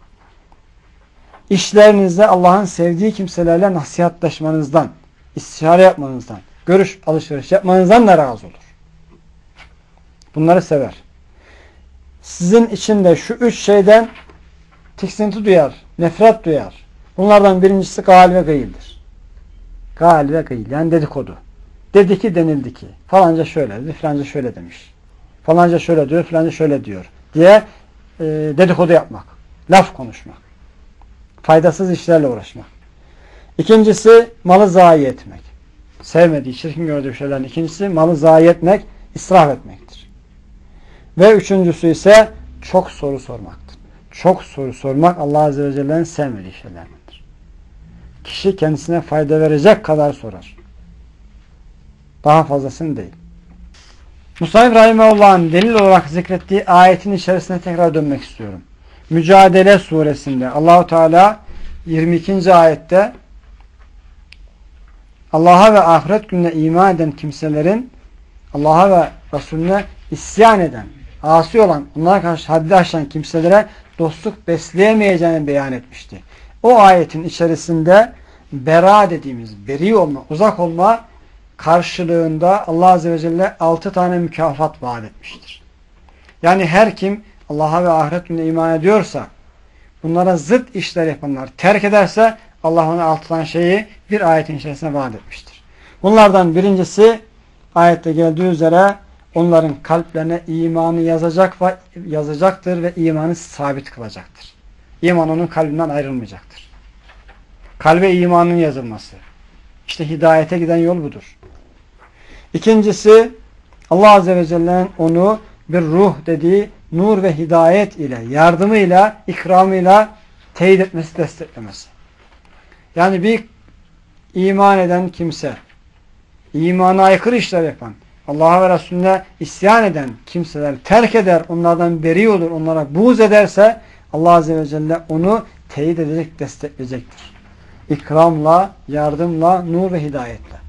işlerinizde Allah'ın sevdiği kimselerle nasihatlaşmanızdan, istişare yapmanızdan, görüş alışveriş yapmanızdan da razı olur. Bunları sever. Sizin içinde şu üç şeyden tiksinti duyar, nefret duyar. Bunlardan birincisi gal ve gıyıldır. Gal ve gıyıl, yani dedikodu. Dedi ki denildi ki, falanca şöyle dedi, falanca şöyle demiş. Falanca şöyle diyor, falanca şöyle diyor diye e, dedikodu yapmak, laf konuşmak. Faydasız işlerle uğraşmak. İkincisi malı zayi etmek. Sevmediği, çirkin gördüğü şeylerin ikincisi malı zayi etmek, israf etmektir. Ve üçüncüsü ise çok soru sormaktır. Çok soru sormak Allah Azze ve Celle'nin sevmediği şeylerdendir. Kişi kendisine fayda verecek kadar sorar. Daha fazlasını değil. Musa'nif Rahimahullah'ın delil olarak zikrettiği ayetin içerisine tekrar dönmek istiyorum. Mücadele suresinde Allahu Teala yirmi ikinci ayette Allah'a ve ahiret gününe iman eden kimselerin Allah'a ve Resulüne isyan eden, asi olan, onlara karşı haddi aşan kimselere dostluk besleyemeyeceğini beyan etmişti. O ayetin içerisinde bera dediğimiz, beri olma, uzak olma karşılığında Allah Azze ve Celle altı tane mükafat vaat etmiştir. Yani her kim Allah'a ve ahiret gününe iman ediyorsa, bunlara zıt işler yapanlar terk ederse Allah ona altı tane şeyi bir ayetin içerisine vaat etmiştir. Bunlardan birincisi ayette geldiği üzere onların kalplerine imanı yazacak ve yazacaktır ve imanı sabit kılacaktır. İman onun kalbinden ayrılmayacaktır. Kalbe imanın yazılması. İşte hidayete giden yol budur. İkincisi Allah Azze ve Celle'nin onu bir ruh dediği nur ve hidayet ile, yardımıyla, ikramıyla teyit etmesi, desteklemesi. Yani bir iman eden kimse, imana aykırı işler yapan, Allah'a ve Resulüne isyan eden kimseler terk eder, onlardan beri olur, onlara buğz ederse Allah Azze ve Celle onu teyit edecek, destekleyecektir. İkramla, yardımla, nur ve hidayetle.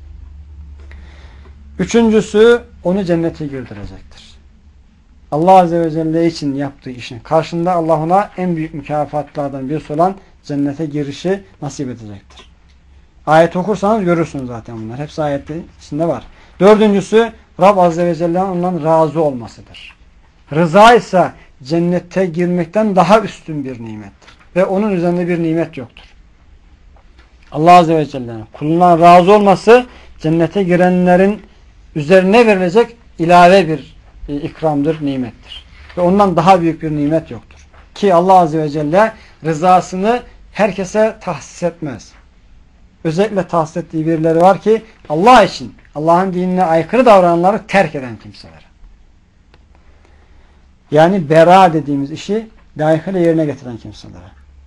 Üçüncüsü onu cennete girdirecektir. Allah Azze ve Celle için yaptığı işin karşında Allah ona en büyük mükafatlardan birisi olan cennete girişi nasip edecektir. Ayet okursanız görürsünüz zaten bunlar. Hepsi ayetin içinde var. Dördüncüsü Rab Azze ve Celle'nin ondan razı olmasıdır. Rıza ise cennete girmekten daha üstün bir nimettir. Ve onun üzerinde bir nimet yoktur. Allah Azze ve Celle'nin kulundan razı olması cennete girenlerin üzerine verilecek ilave bir ikramdır, nimettir. Ve ondan daha büyük bir nimet yoktur. Ki Allah Azze ve Celle rızasını herkese tahsis etmez. Özellikle tahsis ettiği birileri var ki Allah için, Allah'ın dinine aykırı davrananları terk eden kimseler. Yani bera dediğimiz işi layıkıyla yerine getiren kimselere.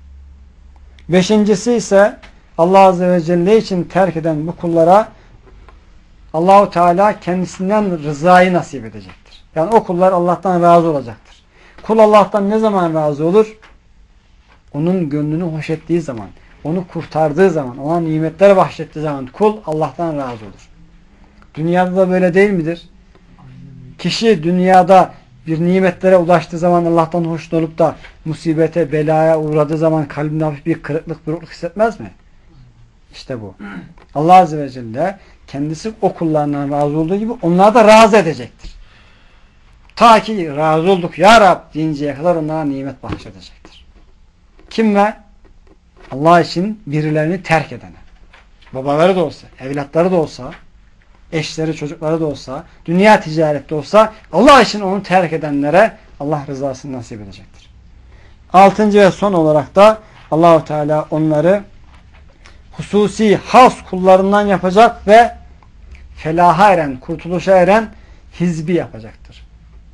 Beşincisi ise Allah Azze ve Celle için terk eden bu kullara Allahu Teala kendisinden rızayı nasip edecektir. Yani o kullar Allah'tan razı olacaktır. Kul Allah'tan ne zaman razı olur? Onun gönlünü hoş ettiği zaman, onu kurtardığı zaman, ona nimetler bahşettiği zaman kul Allah'tan razı olur. Dünyada da böyle değil midir? Kişi dünyada bir nimetlere ulaştığı zaman Allah'tan hoşlanıp da musibete, belaya uğradığı zaman kalbinde hafif bir kırıklık, burukluk hissetmez mi? İşte bu. Allah Azze ve Celle kendisi o kullarından razı olduğu gibi onları da razı edecektir. Ta ki razı olduk ya Rab deyinceye kadar onlara nimet bahşedecektir. Kim ve? Allah için birilerini terk edene. Babaları da olsa, evlatları da olsa, eşleri, çocukları da olsa, dünya ticarette olsa Allah için onu terk edenlere Allah rızasını nasip edecektir. Altıncı ve son olarak da Allah-u Teala onları hususi, has kullarından yapacak ve felaha eren, kurtuluşa eren hizbi yapacaktır.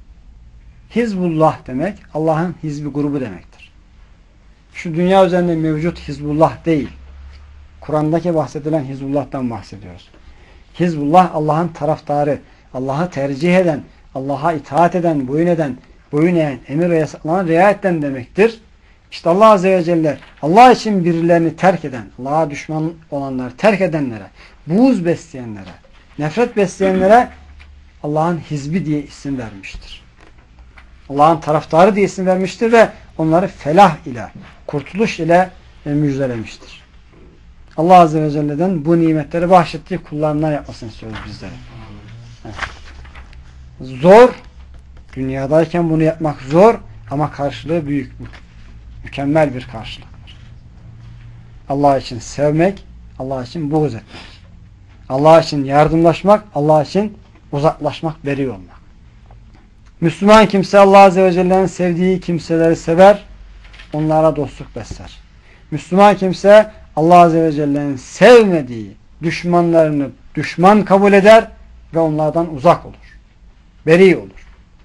Hizbullah demek, Allah'ın hizbi grubu demektir. Şu dünya üzerinde mevcut Hizbullah değil. Kur'an'daki bahsedilen Hizbullah'tan bahsediyoruz. Hizbullah Allah'ın taraftarı, Allah'ı tercih eden, Allah'a itaat eden, boyun eden, boyun eğen, emir ve yasaklarına riayet eden demektir. İşte Allah Azze ve Celle Allah için birilerini terk eden, Allah'a düşman olanları terk edenlere, buğz besleyenlere, nefret besleyenlere Allah'ın hizbi diye isim vermiştir. Allah'ın taraftarı diye isim vermiştir ve onları felah ile, kurtuluş ile müjdelemiştir. Allah Azze ve Celle'den bu nimetleri bahşettiği kullarından yapmasını istiyoruz bizlere. Evet. Zor, dünyadayken bunu yapmak zor ama karşılığı büyük. Mükemmel bir karşılıktır. Allah için sevmek, Allah için buğz etmek. Allah için yardımlaşmak, Allah için uzaklaşmak, beri olmak. Müslüman kimse Allah Azze ve Celle'nin sevdiği kimseleri sever, onlara dostluk besler. Müslüman kimse Allah Azze ve Celle'nin sevmediği düşmanlarını düşman kabul eder ve onlardan uzak olur. Beri olur.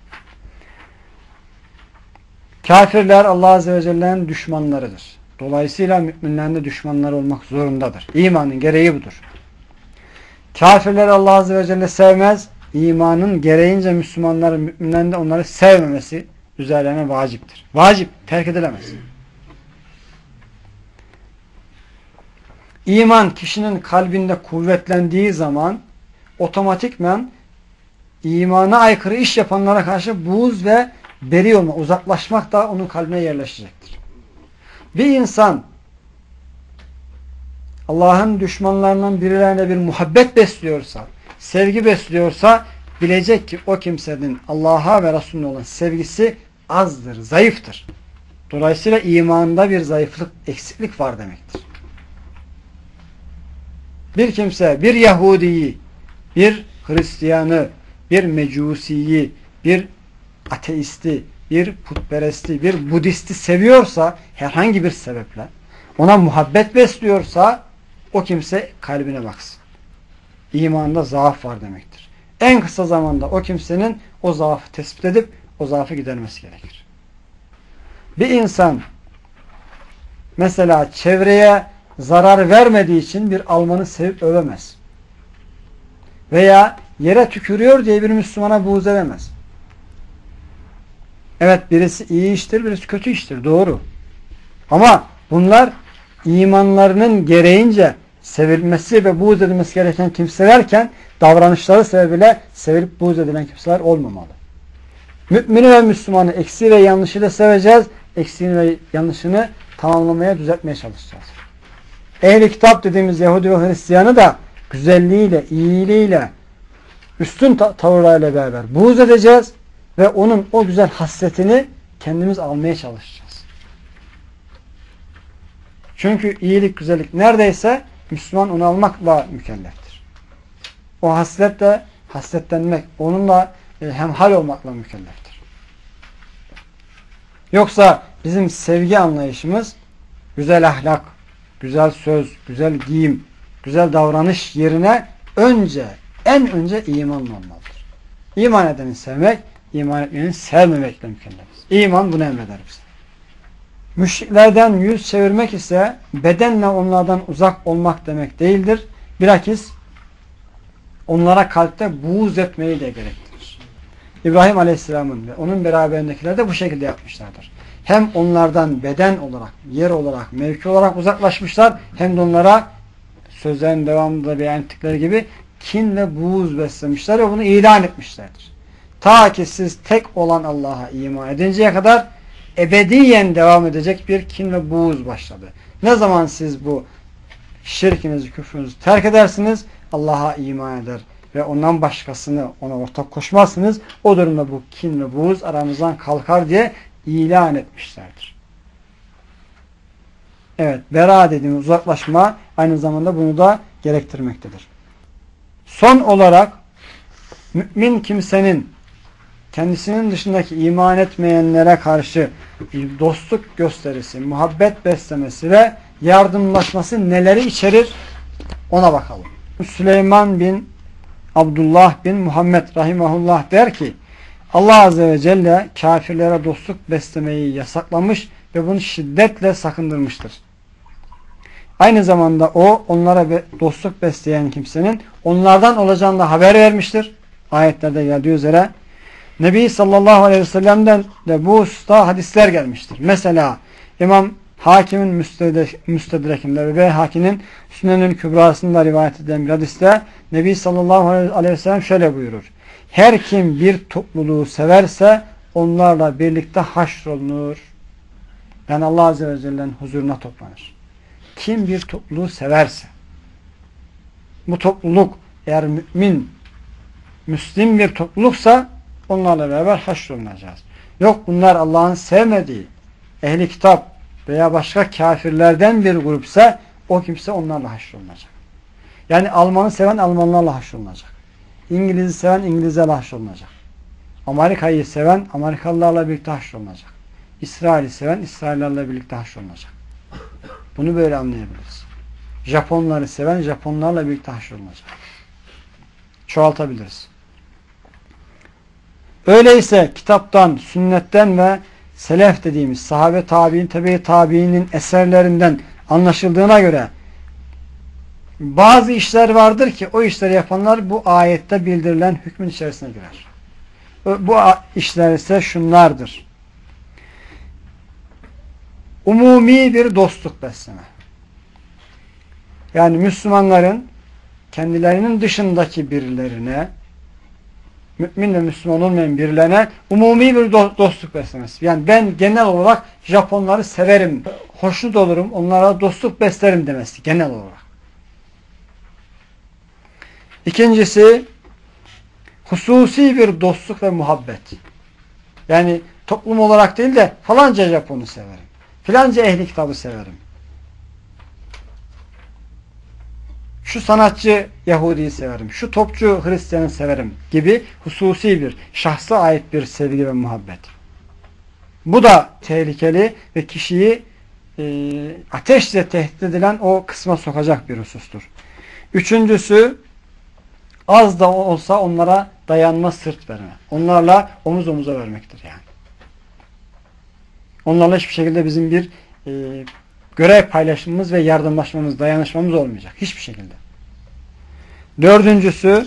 Kafirler Allah Azze ve Celle'nin düşmanlarıdır. Dolayısıyla müminlerin de düşmanları olmak zorundadır. İmanın gereği budur. Kafirler Allah Azze ve Celle sevmez. İmanın gereğince Müslümanların, müminlerin de onları sevmemesi üzerlerine vaciptir. Vacip, terk edilemez. İman kişinin kalbinde kuvvetlendiği zaman otomatikman imana aykırı iş yapanlara karşı buğz ve beri olma, uzaklaşmak da onun kalbine yerleşecektir. Bir insan Allah'ın düşmanlarından birilerine bir muhabbet besliyorsa, sevgi besliyorsa bilecek ki o kimsenin Allah'a ve Resulüne olan sevgisi azdır, zayıftır. Dolayısıyla imanında bir zayıflık, eksiklik var demektir. Bir kimse bir Yahudi'yi, bir Hristiyanı, bir Mecusi'yi, bir ateisti, bir putperesti, bir Budisti seviyorsa herhangi bir sebeple, ona muhabbet besliyorsa o kimse kalbine baksın. İmanında zaaf var demektir. En kısa zamanda o kimsenin o zaafı tespit edip o zaafı gidermesi gerekir. Bir insan mesela çevreye zarar vermediği için bir Almanı sevip övemez. Veya yere tükürüyor diye bir Müslümana buğz edemez. Evet, birisi iyi iştir, birisi kötü iştir. Doğru. Ama bunlar imanlarının gereğince sevilmesi ve buğz edilmesi gereken kimselerken davranışları sebebiyle sevilip buğz edilen kimseler olmamalı. Mümini ve Müslümanı eksiği ve yanlışıyla seveceğiz. Eksiğini ve yanlışını tamamlamaya, düzeltmeye çalışacağız. Ehl-i kitap dediğimiz Yahudi ve Hristiyanı da güzelliğiyle, iyiliğiyle, üstün tavırlarıyla beraber buğz edeceğiz ve onun o güzel hasletini kendimiz almaya çalışacağız. Çünkü iyilik, güzellik neredeyse Müslüman onu almakla mükelleftir. O hasletle hasletlenmek, onunla hemhal olmakla mükelleftir. Yoksa bizim sevgi anlayışımız güzel ahlak, güzel söz, güzel giyim, güzel davranış yerine önce, en önce imanla olmalıdır. İman edeni sevmek, iman etmeyeni sevmemekle mükellefiz. İman bunu emreder bize. Müşriklerden yüz çevirmek ise bedenle onlardan uzak olmak demek değildir. Bilakis onlara kalpte buğz etmeyi de gerektirir. İbrahim Aleyhisselam'ın ve onun beraberindekiler de bu şekilde yapmışlardır. Hem onlardan beden olarak, yer olarak, mevki olarak uzaklaşmışlar, hem de onlara sözlerin devamında beyan ettikleri gibi kin ve buğz beslemişler ve bunu ilan etmişlerdir. Ta ki siz tek olan Allah'a iman edinceye kadar ebediyen devam edecek bir kin ve buğz başladı. Ne zaman siz bu şirkinizi, küfrünüzü terk edersiniz, Allah'a iman eder ve ondan başkasını ona ortak koşmazsınız, o durumda bu kin ve buğz aranızdan kalkar diye ilan etmişlerdir. Evet, bera dediğimiz uzaklaşma aynı zamanda bunu da gerektirmektedir. Son olarak mümin kimsenin kendisinin dışındaki iman etmeyenlere karşı dostluk gösterisi, muhabbet beslemesi ve yardımlaşması neleri içerir ona bakalım. Süleyman bin Abdullah bin Muhammed rahimahullah der ki, Allah Azze ve Celle kafirlere dostluk beslemeyi yasaklamış ve bunu şiddetle sakındırmıştır. Aynı zamanda o onlara dostluk besleyen kimsenin onlardan olacağını da haber vermiştir. Ayetlerde geldiği üzere Nebi sallallahu aleyhi ve sellem'den de bu hususta hadisler gelmiştir. Mesela İmam Hakim'in Müstedrek'inde ve Beyhaki'nin Sünenül Kübrası'nda rivayet edilen bir hadiste Nebi sallallahu aleyhi ve sellem şöyle buyurur. Her kim bir topluluğu severse onlarla birlikte haşrolunur. Yani Allah Azze ve Celle'nin huzuruna toplanır. Kim bir topluluğu severse, bu topluluk eğer mümin, Müslim bir topluluksa onlarla beraber haşrolunacağız. Yok bunlar Allah'ın sevmediği ehli kitap veya başka kafirlerden bir grupsa o kimse onlarla haşrolunacak. Yani Alman'ı seven Almanlarla haşrolunacak. İngiliz'i seven İngilizlerle haşrolunacak. Amerika'yı seven Amerikalılarla birlikte haşrolunacak. İsrail'i seven İsraillerle birlikte haşrolunacak. Bunu böyle anlayabiliriz. Japonları seven Japonlarla birlikte haşrolunacak. Çoğaltabiliriz. Öyleyse kitaptan, sünnetten ve selef dediğimiz sahabe tabi'in, tebe-i tabi'inin eserlerinden anlaşıldığına göre bazı işler vardır ki o işleri yapanlar bu ayette bildirilen hükmün içerisine girer. Bu işler ise şunlardır. Umumi bir dostluk besleme. Yani Müslümanların kendilerinin dışındaki birilerine, mümin ve Müslüman olmayan birilerine umumi bir dostluk beslemesi. Yani ben genel olarak Japonları severim, hoşnut olurum, onlara dostluk beslerim demesi genel olarak. İkincisi hususi bir dostluk ve muhabbet. Yani toplum olarak değil de falanca Japon'u severim. Filanca ehli kitabı severim. Şu sanatçı Yahudi'yi severim. Şu topçu Hristiyan'ı severim gibi hususi bir, şahsa ait bir sevgi ve muhabbet. Bu da tehlikeli ve kişiyi e, ateşle tehdit edilen o kısma sokacak bir husustur. Üçüncüsü az da olsa onlara dayanma, sırt verme. Onlarla omuz omuza vermektir yani. Onlarla hiçbir şekilde bizim bir e, görev paylaşımımız ve yardımlaşmamız, dayanışmamız olmayacak. Hiçbir şekilde. Dördüncüsü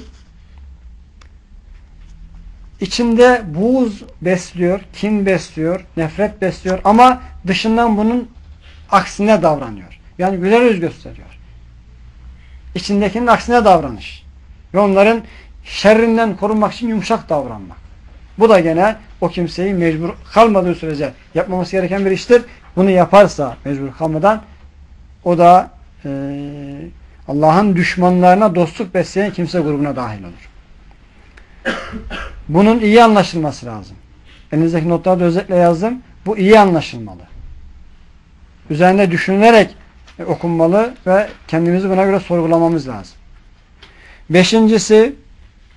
içinde buğz besliyor, kin besliyor, nefret besliyor ama dışından bunun aksine davranıyor. Yani güler yüz gösteriyor. İçindekinin aksine davranış. Ve onların şerrinden korunmak için yumuşak davranmak. Bu da gene o kimseyi mecbur kalmadığı sürece yapmaması gereken bir iştir. Bunu yaparsa mecbur kalmadan o da e, Allah'ın düşmanlarına dostluk besleyen kimse grubuna dahil olur. Bunun iyi anlaşılması lazım. Elinizdeki notlarda özellikle yazdım. Bu iyi anlaşılmalı. Üzerinde düşünülerek okunmalı ve kendimizi buna göre sorgulamamız lazım. Beşincisi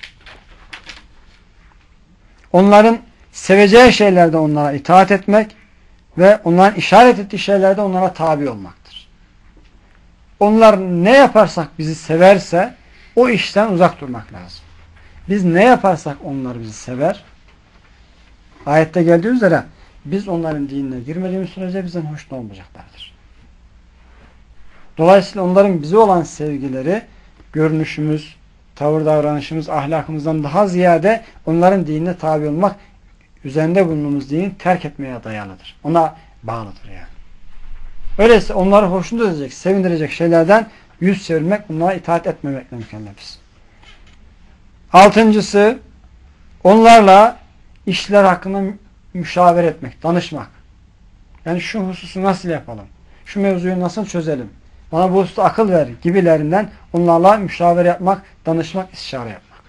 onların seveceği şeylerde onlara itaat etmek ve onların işaret ettiği şeylerde onlara tabi olmaktır. Onlar ne yaparsak bizi severse o işten uzak durmak lazım. Biz ne yaparsak onlar bizi sever. Ayette geldiği üzere biz onların dinine girmediğimiz sürece bizden hoşnut olmayacaklardır. Dolayısıyla onların bize olan sevgileri, görünüşümüz, tavır davranışımız, ahlakımızdan daha ziyade onların dinine tabi olmak, üzerinde bulunduğumuz dini terk etmeye dayalıdır. Ona bağlıdır yani. Öyleyse onları hoşnut edecek, sevindirecek şeylerden yüz çevirmek, onlara itaat etmemekle mükellefiz. Altıncısı, onlarla işler hakkında müşavere etmek, danışmak. Yani şu hususu nasıl yapalım? Şu mevzuyu nasıl çözelim? Bana bu hususta akıl ver gibilerinden onlarla müşavere yapmak, danışmak, istişare yapmak.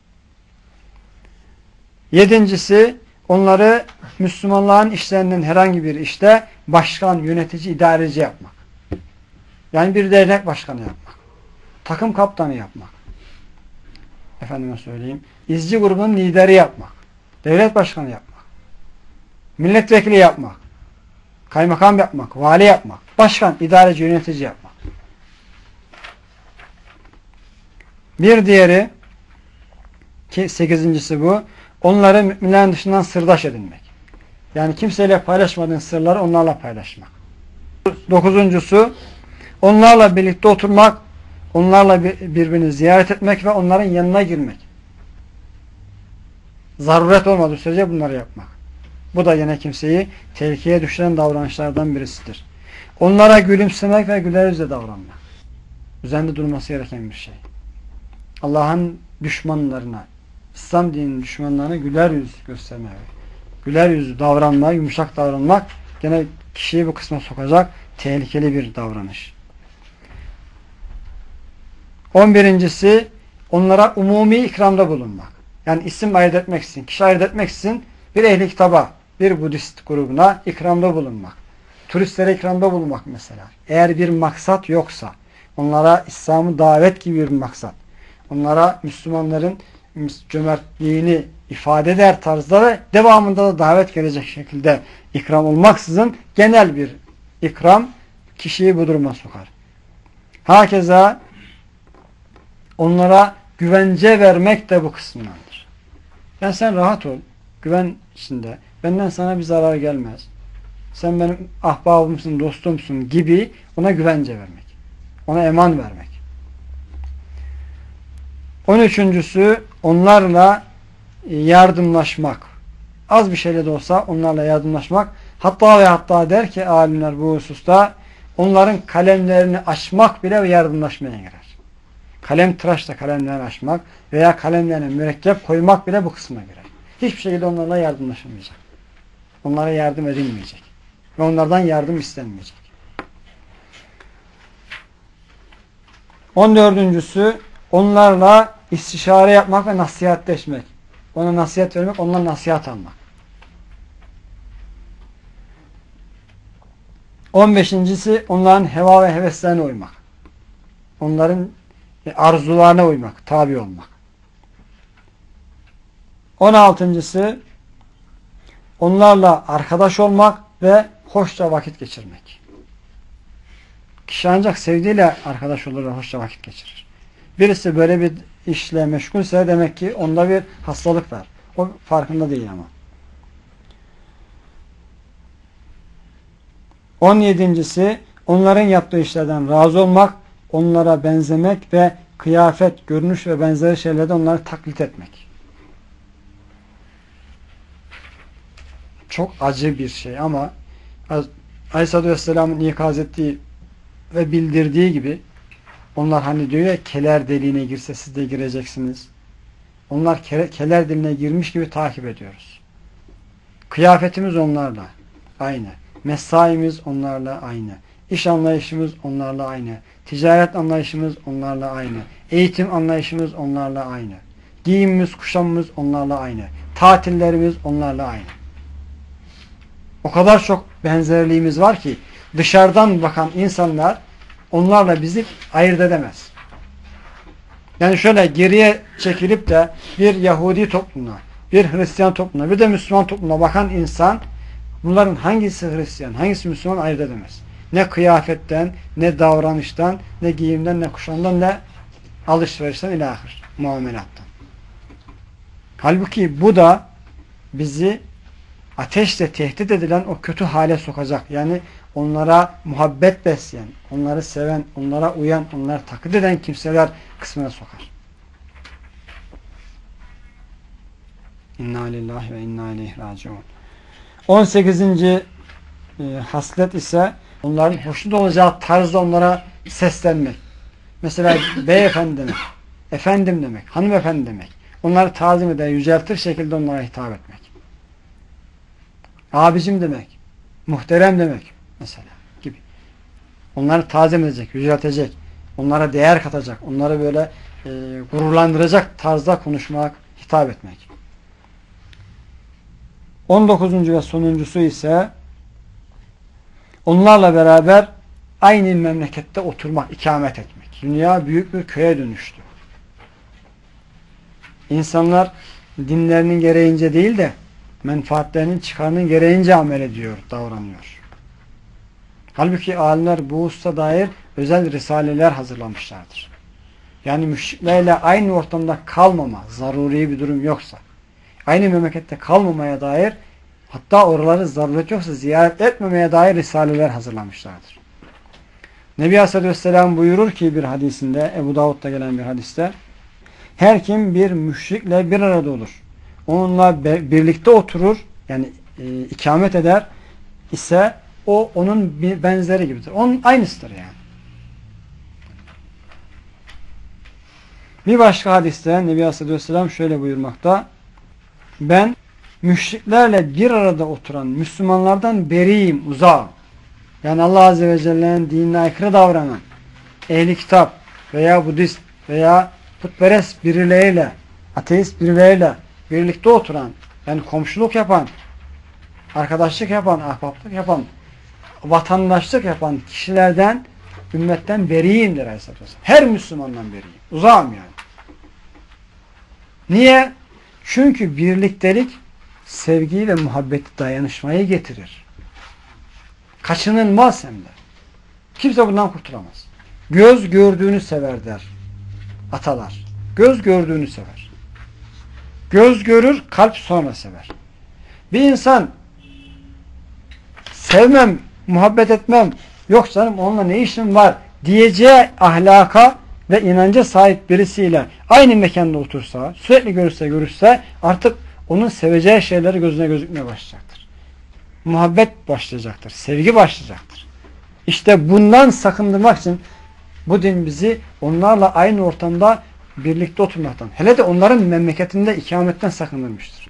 Yedincisi, onları Müslümanların işlerinden herhangi bir işte başkan, yönetici, idareci yapmak. Yani bir dernek başkanı yapmak. Takım kaptanı yapmak. Efendime söyleyeyim. İzci grubunun lideri yapmak. Devlet başkanı yapmak. Milletvekili yapmak. Kaymakam yapmak. Vali yapmak. Başkan, idareci, yönetici yapmak. Bir diğeri ki sekizincisi bu. Onları müminlerin dışından sırdaş edinmek. Yani kimseyle paylaşmadığın sırları onlarla paylaşmak. Dokuzuncusu onlarla birlikte oturmak, onlarla birbirini ziyaret etmek ve onların yanına girmek. Zaruret olmadığı sürece bunları yapmak. Bu da yine kimseyi tehlikeye düşüren davranışlardan birisidir. Onlara gülümsemek ve güler yüzle davranmak. Üzerinde durması gereken bir şey. Allah'ın düşmanlarına, İslam dininin düşmanlarına güler yüz göstermek, güler yüzlü davranmak, yumuşak davranmak gene kişiyi bu kısma sokacak tehlikeli bir davranış. On birincisi onlara umumi ikramda bulunmak. Yani isim ayırt etmek için, kişi ayırt etmek için bir ehli kitaba, bir Budist grubuna ikramda bulunmak. Turistlere ikramda bulunmak mesela. Eğer bir maksat yoksa, onlara İslam'ı davet gibi bir maksat, onlara Müslümanların cömertliğini ifade eder tarzda ve devamında da davet gelecek şekilde ikram olmaksızın genel bir ikram kişiyi bu duruma sokar. Hakeza onlara güvence vermek de bu kısımdandır. Yani sen rahat ol, güven içinde, benden sana bir zarar gelmez, sen benim ahbabımsın, dostumsun gibi ona güvence vermek, ona eman vermek. On üçüncüsü onlarla yardımlaşmak. Az bir şeyle de olsa onlarla yardımlaşmak. Hatta ve hatta der ki alimler bu hususta onların kalemlerini açmak bile yardımlaşmaya girer. Kalem tıraşla kalemlerini açmak veya kalemlerine mürekkep koymak bile bu kısma girer. Hiçbir şekilde onlarla yardımlaşılmayacak. Onlara yardım edilmeyecek. Ve onlardan yardım istenmeyecek. On dördüncüsü onlarla istişare yapmak ve nasihatleşmek. Ona nasihat vermek, ondan nasihat almak. on beşincisi onların heva ve heveslerine uymak. Onların arzularına uymak, tabi olmak. on altıncısı onlarla arkadaş olmak ve hoşça vakit geçirmek. Kişi ancak sevdiğiyle arkadaş olur ve hoşça vakit geçirir. Birisi böyle bir işle meşgulse demek ki onda bir hastalık var. O farkında değil ama. on yedincisi onların yaptığı işlerden razı olmak, onlara benzemek ve kıyafet, görünüş ve benzeri şeylerde onları taklit etmek. Çok acı bir şey ama Aleyhisselatü Vesselam'ın ikaz ettiği ve bildirdiği gibi onlar hani diyor ya keler deliğine girse siz de gireceksiniz. Onlar keler deliğine girmiş gibi takip ediyoruz. Kıyafetimiz onlarla aynı. Mesaimiz onlarla aynı. İş anlayışımız onlarla aynı. Ticaret anlayışımız onlarla aynı. Eğitim anlayışımız onlarla aynı. Giyimimiz, kuşamımız onlarla aynı. Tatillerimiz onlarla aynı. O kadar çok benzerliğimiz var ki dışarıdan bakan insanlar onlarla bizi ayırt edemez. Yani şöyle geriye çekilip de bir Yahudi toplumuna, bir Hristiyan toplumuna, bir de Müslüman toplumuna bakan insan bunların hangisi Hristiyan, hangisi Müslüman ayırt edemez. Ne kıyafetten, ne davranıştan, ne giyimden, ne kuşamdan, ne alışverişten ilahir, muamelattan. Halbuki bu da bizi ateşle tehdit edilen o kötü hale sokacak. Yani onlara muhabbet besleyen, onları seven, onlara uyan, onları taklit eden kimseler kısmına sokar. İnna lillahi ve inna ileyhi raciun. on sekizinci E, haslet ise onların hoşnut olacağı tarzda onlara seslenmek. Mesela beyefendi demek, efendim demek, hanımefendi demek. Onları tazim eder, yüceltir şekilde onlara hitap etmek. Abicim demek, muhterem demek mesela gibi. Onları tazim edecek, yüceltecek, onlara değer katacak, onları böyle e, gururlandıracak tarzda konuşmak, hitap etmek. on dokuzuncu ve sonuncusu ise onlarla beraber aynı memlekette oturmak, ikamet etmek. Dünya büyük bir köye dönüştü. İnsanlar dinlerinin gereğince değil de menfaatlerinin çıkarının gereğince amel ediyor, davranıyor. Halbuki alimler bu hususa dair özel risaleler hazırlamışlardır. Yani müşriklerle aynı ortamda kalmama, zaruri bir durum yoksa, aynı memlekette kalmamaya dair, hatta oraları zaruret yoksa ziyaret etmemeye dair risaleler hazırlamışlardır. Nebi Aleyhisselam buyurur ki bir hadisinde, Ebu Davud'da gelen bir hadiste, her kim bir müşrikle bir arada olur, onunla birlikte oturur, yani e, ikamet eder ise o onun bir benzeri gibidir. Onun aynısıdır yani. Bir başka hadiste Nebi Aleyhisselam şöyle buyurmakta, ben müşriklerle bir arada oturan Müslümanlardan beriyim, uzağım. Yani Allah Azze ve Celle'nin dinine aykırı davranan ehli kitap veya Budist veya putperest birileriyle, ateist birileriyle birlikte oturan, yani komşuluk yapan, arkadaşlık yapan, ahbaplık yapan, vatandaşlık yapan kişilerden, ümmetten beriyimdir Aleyhisselatü Vesselam. Her Müslümandan beriyim. Uzağım yani. Niye? Çünkü birliktelik sevgiyi ve muhabbeti, dayanışmayı getirir. Kaçınılmaz hem de. Kimse bundan kurtulamaz. Göz gördüğünü sever der atalar. Göz gördüğünü sever. Göz görür, kalp sonra sever. Bir insan sevmem, muhabbet etmem, yok canım onunla ne işim var diyeceği ahlaka ve inanca sahip birisiyle aynı mekanda otursa, sürekli görürse görürse artık onun seveceği şeyleri gözüne gözükmeye başlayacaktır. Muhabbet başlayacaktır. Sevgi başlayacaktır. İşte bundan sakındırmak için bu din bizi onlarla aynı ortamda birlikte oturmaktan, hele de onların memleketinde ikametten sakındırmıştır.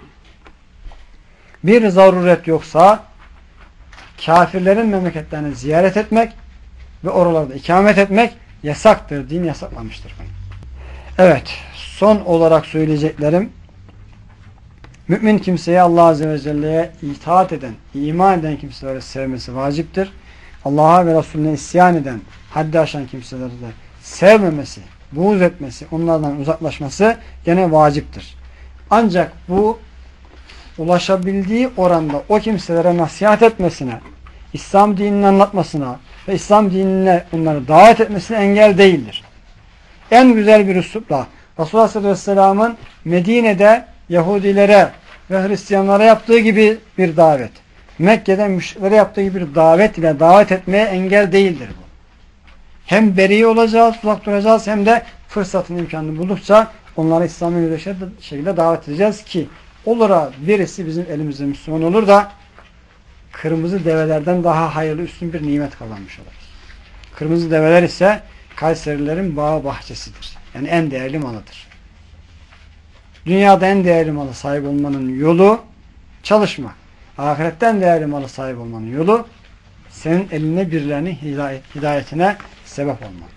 Bir zaruret yoksa kafirlerin memleketlerini ziyaret etmek ve oralarda ikamet etmek yasaktır. Din yasaklamıştır. Evet. son olarak söyleyeceklerim, mümin kimseye Allah Azze ve Celle'ye itaat eden, iman eden kimseleri sevmesi vaciptir. Allah'a ve Resulüne isyan eden, haddi aşan kimseleri de sevmemesi, buğz etmesi, onlardan uzaklaşması gene vaciptir. Ancak bu ulaşabildiği oranda o kimselere nasihat etmesine, İslam dinini anlatmasına ve İslam dinine onları davet etmesine engel değildir. En güzel bir üslupla Resulullah Aleyhisselatü Vesselam'ın Medine'de Yahudilere ve Hristiyanlara yaptığı gibi bir davet, Mekke'de müşriklere yaptığı gibi bir davet ile davet etmeye engel değildir bu. Hem beri olacağız, uzak duracağız, hem de fırsatın imkanını buldukça onlara İslam'ın bir şekilde davet edeceğiz ki olura birisi bizim elimizde Müslüman olur da kırmızı develerden daha hayırlı, üstün bir nimet kazanmış oluruz. Kırmızı develer ise Kayserilerin bağ bahçesidir. Yani en değerli malıdır. Dünyada en değerli malı sahip olmanın yolu çalışmak. Ahiretten değerli malı sahip olmanın yolu senin eline birilerinin hidayet, hidayetine sebep olmak.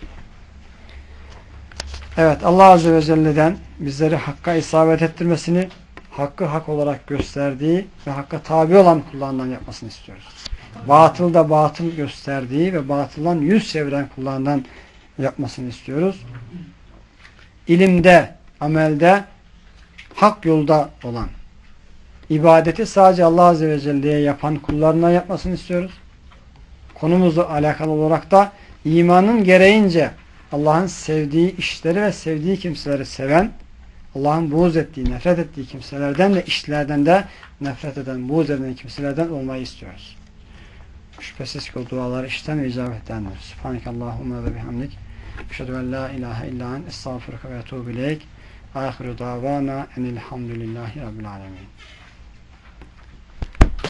Evet, Allah Azze ve Celle'den bizleri hakka isabet ettirmesini, hakkı hak olarak gösterdiği ve hakka tabi olan kullarından yapmasını istiyoruz. Batılda batıl gösterdiği ve batıldan yüz çeviren kullarından yapmasını istiyoruz. İlimde, amelde, hak yolda olan, ibadeti sadece Allah Azze ve Celle'ye yapan kullarından yapmasını istiyoruz. Konumuzla alakalı olarak da imanın gereğince Allah'ın sevdiği işleri ve sevdiği kimseleri seven, Allah'ın buğz ettiği, nefret ettiği kimselerden ve işlerden de nefret eden, buğz eden kimselerden olmayı istiyoruz. Şüphesiz ki o duaları işten ve icabet edenler. Subhanekallahumma ve bihamdik. Eşhedü en la ilahe illa en estağfurüke ve etûbü ileyk. Ahiru davana enilhamdülillahi rabbil alemin.